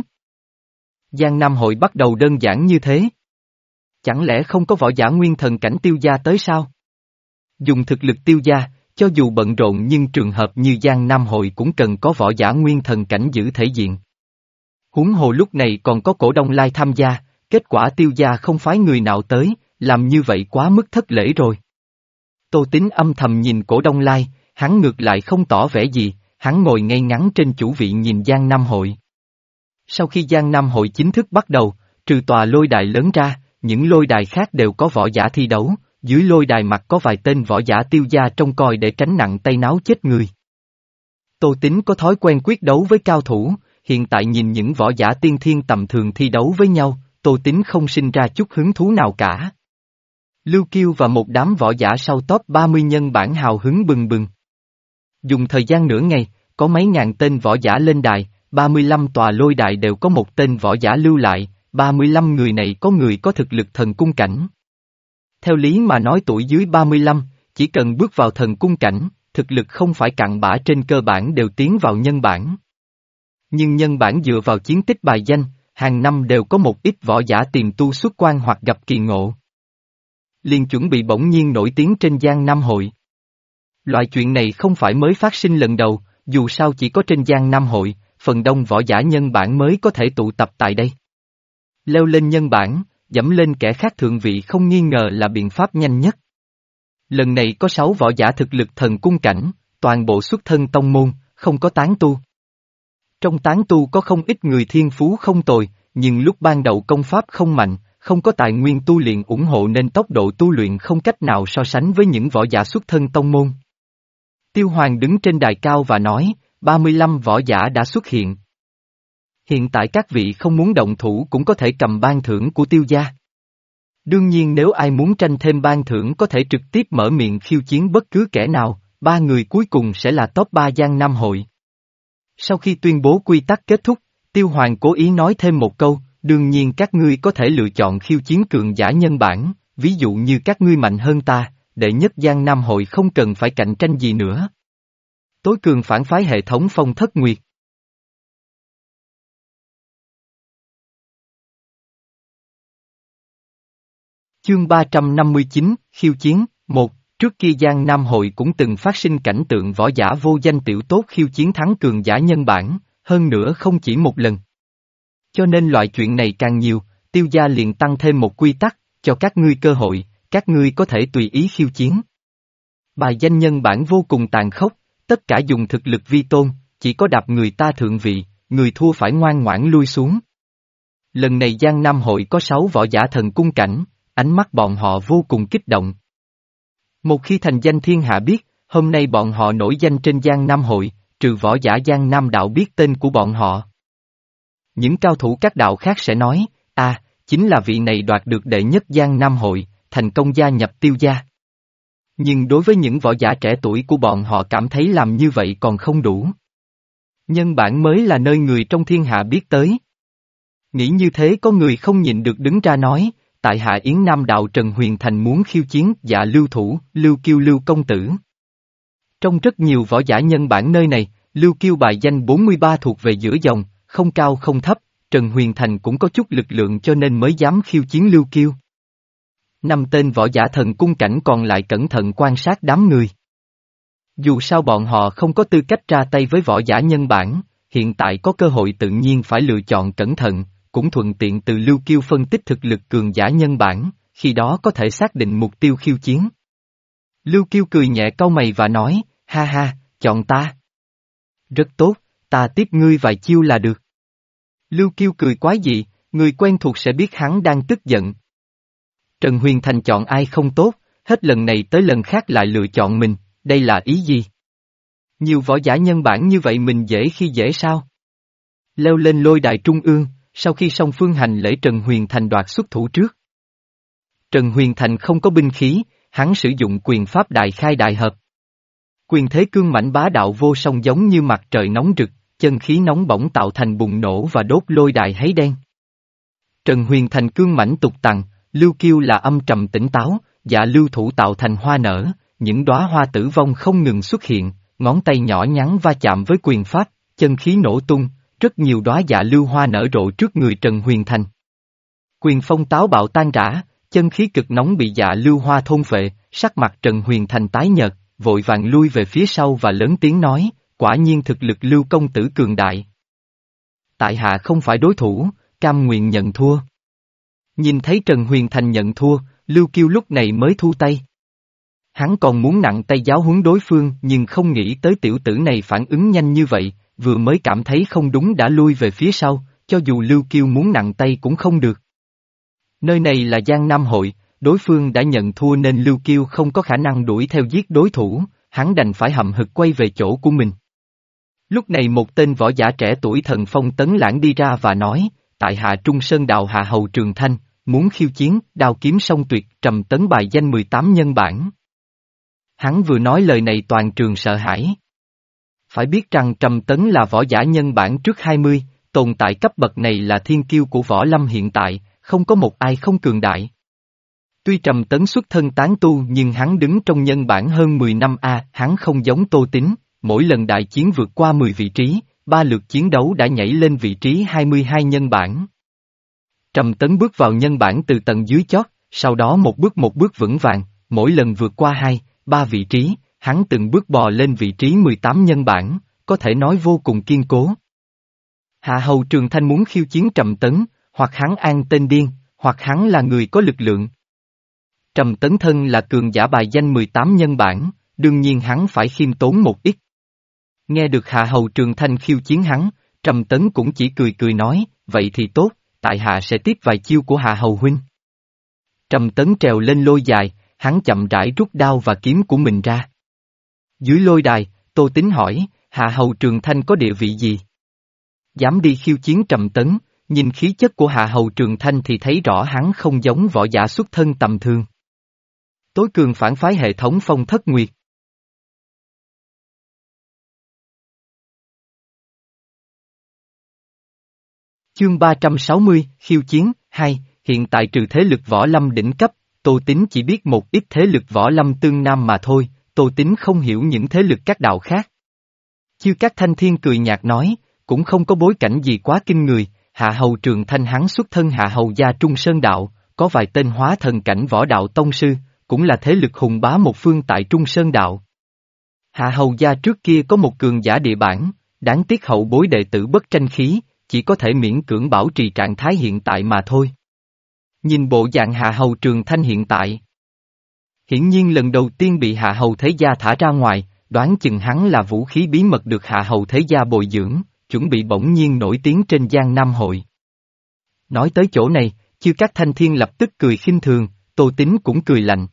Giang Nam hội bắt đầu đơn giản như thế. Chẳng lẽ không có võ giả nguyên thần cảnh Tiêu gia tới sao? Dùng thực lực Tiêu gia, cho dù bận rộn nhưng trường hợp như Giang Nam hội cũng cần có võ giả nguyên thần cảnh giữ thể diện. Huống hồ lúc này còn có Cổ Đông Lai tham gia, kết quả Tiêu gia không phái người nào tới, làm như vậy quá mức thất lễ rồi. Tô Tín âm thầm nhìn Cổ Đông Lai, hắn ngược lại không tỏ vẻ gì, hắn ngồi ngay ngắn trên chủ vị nhìn Giang Nam hội. Sau khi Giang Nam hội chính thức bắt đầu, trừ tòa lôi đài lớn ra, những lôi đài khác đều có võ giả thi đấu, dưới lôi đài mặt có vài tên võ giả Tiêu gia trông coi để tránh nặng tay náo chết người. Tô Tín có thói quen quyết đấu với cao thủ, hiện tại nhìn những võ giả tiên thiên tầm thường thi đấu với nhau, Tô Tín không sinh ra chút hứng thú nào cả. Lưu Kiêu và một đám võ giả sau top ba mươi nhân bản hào hứng bừng bừng. Dùng thời gian nửa ngày, có mấy ngàn tên võ giả lên đài, ba mươi lăm tòa lôi đài đều có một tên võ giả lưu lại, ba mươi lăm người này có người có thực lực thần cung cảnh. Theo lý mà nói tuổi dưới ba mươi lăm, chỉ cần bước vào thần cung cảnh, thực lực không phải cặn bã trên cơ bản đều tiến vào nhân bản. Nhưng nhân bản dựa vào chiến tích bài danh, hàng năm đều có một ít võ giả tìm tu xuất quan hoặc gặp kỳ ngộ. Liền chuẩn bị bỗng nhiên nổi tiếng trên Giang Nam Hội. Loại chuyện này không phải mới phát sinh lần đầu, dù sao chỉ có trên Giang Nam Hội, phần đông võ giả nhân bản mới có thể tụ tập tại đây. Leo lên nhân bản, dẫm lên kẻ khác thượng vị không nghi ngờ là biện pháp nhanh nhất. Lần này có sáu võ giả thực lực thần cung cảnh, toàn bộ xuất thân tông môn, không có tán tu. Trong tán tu có không ít người thiên phú không tồi, nhưng lúc ban đầu công pháp không mạnh, không có tài nguyên tu luyện ủng hộ nên tốc độ tu luyện không cách nào so sánh với những võ giả xuất thân tông môn. Tiêu Hoàng đứng trên đài cao và nói, ba mươi lăm võ giả đã xuất hiện. Hiện tại các vị không muốn động thủ cũng có thể cầm ban thưởng của tiêu gia. Đương nhiên nếu ai muốn tranh thêm ban thưởng có thể trực tiếp mở miệng khiêu chiến bất cứ kẻ nào, ba người cuối cùng sẽ là top ba Giang Nam Hội. Sau khi tuyên bố quy tắc kết thúc, Tiêu Hoàng cố ý nói thêm một câu, đương nhiên các ngươi có thể lựa chọn khiêu chiến cường giả nhân bản, ví dụ như các ngươi mạnh hơn ta, đệ nhất Giang Nam Hội không cần phải cạnh tranh gì nữa. Tối cường phản phái hệ thống Phong Thất Nguyệt. Chương ba trăm năm mươi chín, khiêu chiến, một, trước kia Giang Nam Hội cũng từng phát sinh cảnh tượng võ giả vô danh tiểu tốt khiêu chiến thắng cường giả nhân bản, hơn nữa không chỉ một lần. Cho nên loại chuyện này càng nhiều, tiêu gia liền tăng thêm một quy tắc, cho các ngươi cơ hội, các ngươi có thể tùy ý khiêu chiến. Bài danh nhân bản vô cùng tàn khốc, tất cả dùng thực lực vi tôn, chỉ có đạp người ta thượng vị, người thua phải ngoan ngoãn lui xuống. Lần này Giang Nam Hội có sáu võ giả thần cung cảnh, ánh mắt bọn họ vô cùng kích động. Một khi thành danh thiên hạ biết, hôm nay bọn họ nổi danh trên Giang Nam Hội, trừ võ giả Giang Nam đạo biết tên của bọn họ. Những cao thủ các đạo khác sẽ nói, à, chính là vị này đoạt được đệ nhất Giang Nam Hội, thành công gia nhập tiêu gia. Nhưng đối với những võ giả trẻ tuổi của bọn họ cảm thấy làm như vậy còn không đủ. Nhân bản mới là nơi người trong thiên hạ biết tới. Nghĩ như thế có người không nhịn được đứng ra nói, tại hạ Yến Nam đạo Trần Huyền Thành muốn khiêu chiến dạ Lưu Thủ, Lưu Kiêu Lưu công tử. Trong rất nhiều võ giả nhân bản nơi này, Lưu Kiêu bài danh bốn mươi ba thuộc về giữa dòng, không cao không thấp, Trần Huyền Thành cũng có chút lực lượng cho nên mới dám khiêu chiến Lưu Kiêu. Năm tên võ giả thần cung cảnh còn lại cẩn thận quan sát đám người. Dù sao bọn họ không có tư cách ra tay với võ giả nhân bản, hiện tại có cơ hội tự nhiên phải lựa chọn cẩn thận, cũng thuận tiện từ Lưu Kiêu phân tích thực lực cường giả nhân bản, khi đó có thể xác định mục tiêu khiêu chiến. Lưu Kiêu cười nhẹ cau mày và nói, ha ha, chọn ta. Rất tốt, ta tiếp ngươi vài chiêu là được. Lưu Kiêu cười quái dị, người quen thuộc sẽ biết hắn đang tức giận. Trần Huyền Thành chọn ai không tốt, hết lần này tới lần khác lại lựa chọn mình, đây là ý gì? Nhiều võ giả nhân bản như vậy mình dễ khi dễ sao? Leo lên lôi đài trung ương, sau khi song phương hành lễ Trần Huyền Thành đoạt xuất thủ trước. Trần Huyền Thành không có binh khí, hắn sử dụng quyền pháp đại khai đại hợp. Quyền thế cương mãnh bá đạo vô song giống như mặt trời nóng rực, chân khí nóng bỏng tạo thành bùng nổ và đốt lôi đài háy đen. Trần Huyền Thành cương mãnh tục tằng, Lưu Kiêu là âm trầm tỉnh táo, dạ Lưu Thủ tạo thành hoa nở, những đóa hoa tử vong không ngừng xuất hiện, ngón tay nhỏ nhắn va chạm với quyền pháp, chân khí nổ tung, rất nhiều đóa dạ lưu hoa nở rộ trước người Trần Huyền Thành. Quyền phong táo bạo tan rã, chân khí cực nóng bị dạ lưu hoa thôn phệ, sắc mặt Trần Huyền Thành tái nhợt, vội vàng lui về phía sau và lớn tiếng nói, quả nhiên thực lực Lưu công tử cường đại. Tại hạ không phải đối thủ, cam nguyện nhận thua. Nhìn thấy Trần Huyền Thành nhận thua, Lưu Kiêu lúc này mới thu tay. Hắn còn muốn nặng tay giáo huấn đối phương nhưng không nghĩ tới tiểu tử này phản ứng nhanh như vậy, vừa mới cảm thấy không đúng đã lui về phía sau, cho dù Lưu Kiêu muốn nặng tay cũng không được. Nơi này là Giang Nam Hội, đối phương đã nhận thua nên Lưu Kiêu không có khả năng đuổi theo giết đối thủ, hắn đành phải hậm hực quay về chỗ của mình. Lúc này một tên võ giả trẻ tuổi Thần Phong Tấn Lãng đi ra và nói, tại hạ Trung Sơn Đạo Hạ Hầu Trường Thanh, muốn khiêu chiến, đao kiếm song tuyệt Trầm Tấn bài danh mười tám nhân bản. Hắn vừa nói lời này toàn trường sợ hãi. Phải biết rằng Trầm Tấn là võ giả nhân bản trước hai mươi, tồn tại cấp bậc này là thiên kiêu của võ lâm hiện tại, không có một ai không cường đại. Tuy Trầm Tấn xuất thân tán tu nhưng hắn đứng trong nhân bản hơn mười năm a, hắn không giống Tô Tín, mỗi lần đại chiến vượt qua mười vị trí, ba lượt chiến đấu đã nhảy lên vị trí hai mươi hai nhân bản. Trầm Tấn bước vào nhân bản từ tầng dưới chót, sau đó một bước một bước vững vàng, mỗi lần vượt qua hai, ba vị trí, hắn từng bước bò lên vị trí mười tám nhân bản, có thể nói vô cùng kiên cố. Hạ Hầu Trường Thanh muốn khiêu chiến Trầm Tấn, hoặc hắn an tên điên, hoặc hắn là người có lực lượng. Trầm Tấn thân là cường giả bài danh mười tám nhân bản, đương nhiên hắn phải khiêm tốn một ít. Nghe được Hạ Hầu Trường Thanh khiêu chiến hắn, Trầm Tấn cũng chỉ cười cười nói, vậy thì tốt, tại hạ sẽ tiếp vài chiêu của Hạ Hầu huynh. Trầm Tấn trèo lên lôi dài, hắn chậm rãi rút đao và kiếm của mình ra. Dưới lôi đài, Tô Tín hỏi, Hạ Hầu Trường Thanh có địa vị gì? Dám đi khiêu chiến Trầm Tấn, nhìn khí chất của Hạ Hầu Trường Thanh thì thấy rõ hắn không giống võ giả xuất thân tầm thường. Tối cường phản phái hệ thống Phong Thất Nguyệt. Chương ba trăm sáu mươi, khiêu chiến, hai, hiện tại trừ thế lực võ lâm đỉnh cấp, Tô Tín chỉ biết một ít thế lực võ lâm tương nam mà thôi, Tô Tín không hiểu những thế lực các đạo khác. Chư Các Thanh Thiên cười nhạt nói, cũng không có bối cảnh gì quá kinh người, Hạ Hầu Trường Thanh hắn xuất thân Hạ Hầu gia Trung Sơn Đạo, có vài tên hóa thần cảnh võ đạo tông sư, cũng là thế lực hùng bá một phương tại Trung Sơn Đạo. Hạ Hầu gia trước kia có một cường giả địa bản, đáng tiếc hậu bối đệ tử bất tranh khí, chỉ có thể miễn cưỡng bảo trì trạng thái hiện tại mà thôi. Nhìn bộ dạng Hạ Hầu Trường Thanh hiện tại. Hiển nhiên lần đầu tiên bị Hạ Hầu Thế Gia thả ra ngoài, đoán chừng hắn là vũ khí bí mật được Hạ Hầu Thế Gia bồi dưỡng, chuẩn bị bỗng nhiên nổi tiếng trên Giang Nam hội. Nói tới chỗ này, Chư Các Thanh Thiên lập tức cười khinh thường, Tô Tín cũng cười lạnh.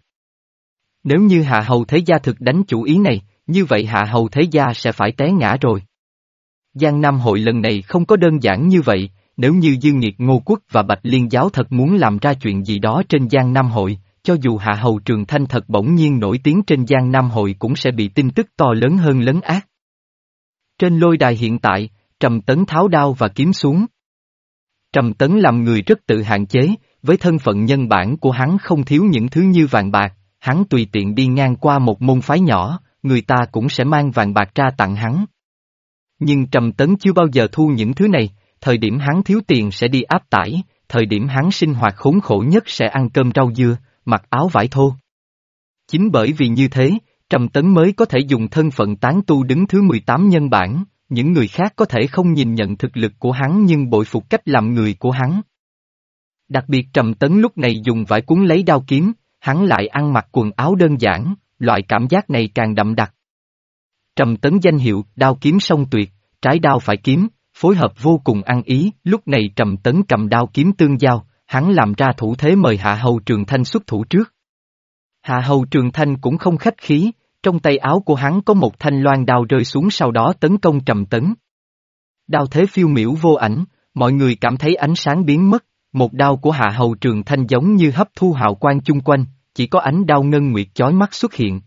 Nếu như Hạ Hầu Thế Gia thực đánh chủ ý này, như vậy Hạ Hầu Thế Gia sẽ phải té ngã rồi. Giang Nam hội lần này không có đơn giản như vậy, nếu như Dương Nghiệt Ngô Quốc và Bạch Liên Giáo thật muốn làm ra chuyện gì đó trên Giang Nam hội, cho dù Hạ Hầu Trường Thanh thật bỗng nhiên nổi tiếng trên Giang Nam hội cũng sẽ bị tin tức to lớn hơn lấn át. Trên lôi đài hiện tại, Trầm Tấn tháo đao và kiếm xuống. Trầm Tấn làm người rất tự hạn chế, với thân phận nhân bản của hắn không thiếu những thứ như vàng bạc, hắn tùy tiện đi ngang qua một môn phái nhỏ, người ta cũng sẽ mang vàng bạc ra tặng hắn. Nhưng Trầm Tấn chưa bao giờ thu những thứ này, thời điểm hắn thiếu tiền sẽ đi áp tải, thời điểm hắn sinh hoạt khốn khổ nhất sẽ ăn cơm rau dưa, mặc áo vải thô. Chính bởi vì như thế, Trầm Tấn mới có thể dùng thân phận tán tu đứng thứ mười tám nhân bản, những người khác có thể không nhìn nhận thực lực của hắn nhưng bội phục cách làm người của hắn. Đặc biệt Trầm Tấn lúc này dùng vải cuốn lấy đao kiếm, hắn lại ăn mặc quần áo đơn giản, loại cảm giác này càng đậm đặc. Trầm Tấn danh hiệu, đao kiếm song tuyệt, trái đao phải kiếm, phối hợp vô cùng ăn ý, lúc này Trầm Tấn cầm đao kiếm tương giao, hắn làm ra thủ thế mời Hạ Hầu Trường Thanh xuất thủ trước. Hạ Hầu Trường Thanh cũng không khách khí, trong tay áo của hắn có một thanh loan đao rơi xuống sau đó tấn công Trầm Tấn. Đao thế phiêu miểu vô ảnh, mọi người cảm thấy ánh sáng biến mất, một đao của Hạ Hầu Trường Thanh giống như hấp thu hào quang chung quanh, chỉ có ánh đao ngân nguyệt chói mắt xuất hiện.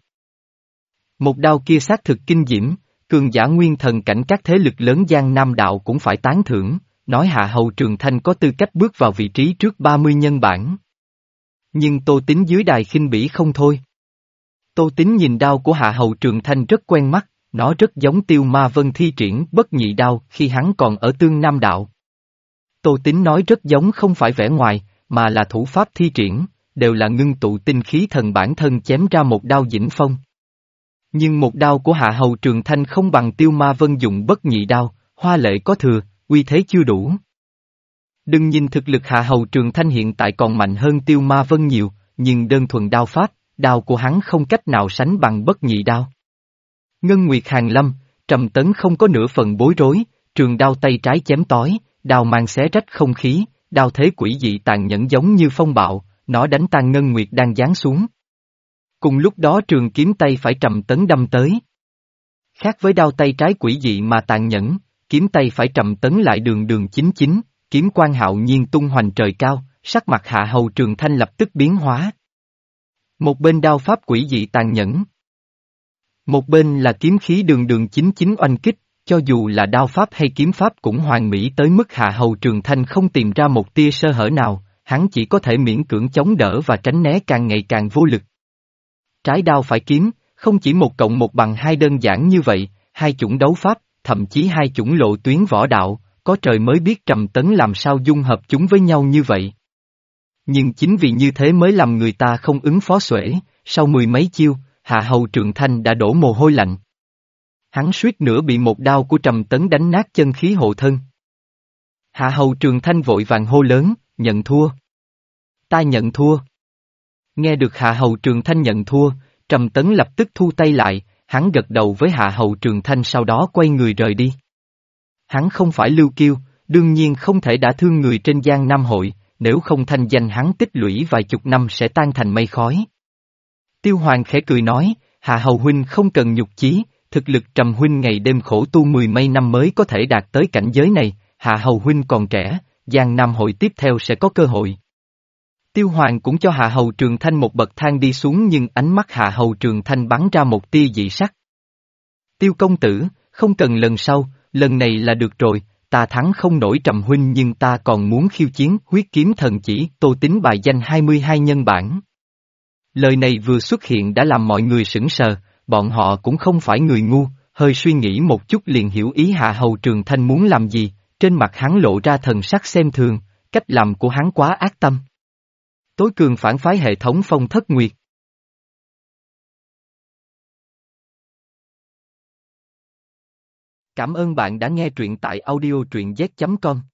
Một đao kia xác thực kinh diễm, cường giả nguyên thần cảnh các thế lực lớn Giang Nam đạo cũng phải tán thưởng, nói Hạ Hầu Trường Thanh có tư cách bước vào vị trí trước ba mươi nhân bản. Nhưng Tô Tín dưới đài khinh bỉ không thôi. Tô Tín nhìn đao của Hạ Hầu Trường Thanh rất quen mắt, nó rất giống Tiêu Ma Vân thi triển bất nhị đao khi hắn còn ở Tương Nam đạo. Tô Tín nói rất giống không phải vẻ ngoài, mà là thủ pháp thi triển, đều là ngưng tụ tinh khí thần bản thân chém ra một đao dĩnh phong. Nhưng một đao của Hạ Hầu Trường Thanh không bằng Tiêu Ma Vân dùng bất nhị đao, hoa lệ có thừa, uy thế chưa đủ. Đừng nhìn thực lực Hạ Hầu Trường Thanh hiện tại còn mạnh hơn Tiêu Ma Vân nhiều, nhưng đơn thuần đao pháp, đao của hắn không cách nào sánh bằng bất nhị đao. Ngân Nguyệt Hàn Lâm, Trầm Tấn không có nửa phần bối rối, trường đao tay trái chém tói, đao mang xé rách không khí, đao thế quỷ dị tàn nhẫn giống như phong bạo, nó đánh tan Ngân Nguyệt đang giáng xuống. Cùng lúc đó trường kiếm tay phải Trầm Tấn đâm tới. Khác với đao tay trái quỷ dị mà tàn nhẫn, kiếm tay phải Trầm Tấn lại đường đường chính chính, kiếm quang hạo nhiên tung hoành trời cao, sắc mặt Hạ Hầu Trường Thanh lập tức biến hóa. Một bên đao pháp quỷ dị tàn nhẫn. Một bên là kiếm khí đường đường chính chính oanh kích, cho cho dù là đao pháp hay kiếm pháp cũng hoàn mỹ tới mức Hạ Hầu Trường Thanh không tìm ra một tia sơ hở nào, hắn chỉ có thể miễn cưỡng chống đỡ và tránh né càng ngày càng vô lực. Trái đao phải kiếm, không chỉ một cộng một bằng hai đơn giản như vậy, hai chủng đấu pháp, thậm chí hai chủng lộ tuyến võ đạo, có trời mới biết Trầm Tấn làm sao dung hợp chúng với nhau như vậy. Nhưng chính vì như thế mới làm người ta không ứng phó xuể, sau mười mấy chiêu, Hạ Hầu Trường Thanh đã đổ mồ hôi lạnh. Hắn suýt nữa bị một đao của Trầm Tấn đánh nát chân khí hộ thân. Hạ Hầu Trường Thanh vội vàng hô lớn, nhận thua. Ta nhận thua. Nghe được Hạ Hầu Trường Thanh nhận thua, Trầm Tấn lập tức thu tay lại, hắn gật đầu với Hạ Hầu Trường Thanh sau đó quay người rời đi. Hắn không phải Lưu Kiêu, đương nhiên không thể đả thương người trên Giang Nam Hội, nếu không thanh danh hắn tích lũy vài chục năm sẽ tan thành mây khói. Tiêu Hoàng khẽ cười nói, Hạ Hầu huynh không cần nhục chí, thực lực Trầm huynh ngày đêm khổ tu mười mấy năm mới có thể đạt tới cảnh giới này, Hạ Hầu huynh còn trẻ, Giang Nam Hội tiếp theo sẽ có cơ hội. Tiêu Hoàng cũng cho Hạ Hầu Trường Thanh một bậc thang đi xuống nhưng ánh mắt Hạ Hầu Trường Thanh bắn ra một tia dị sắc. Tiêu công tử, không cần lần sau, lần này là được rồi, ta thắng không nổi Trầm huynh nhưng ta còn muốn khiêu chiến huyết kiếm thần chỉ, Tô Tín bài danh hai mươi hai nhân bản. Lời này vừa xuất hiện đã làm mọi người sững sờ, bọn họ cũng không phải người ngu, hơi suy nghĩ một chút liền hiểu ý Hạ Hầu Trường Thanh muốn làm gì, trên mặt hắn lộ ra thần sắc xem thường, cách làm của hắn quá ác tâm. Tối cường phản phái hệ thống Phong Thất Nguyệt. Cảm ơn bạn đã nghe truyện tại audio truyện z chấm com.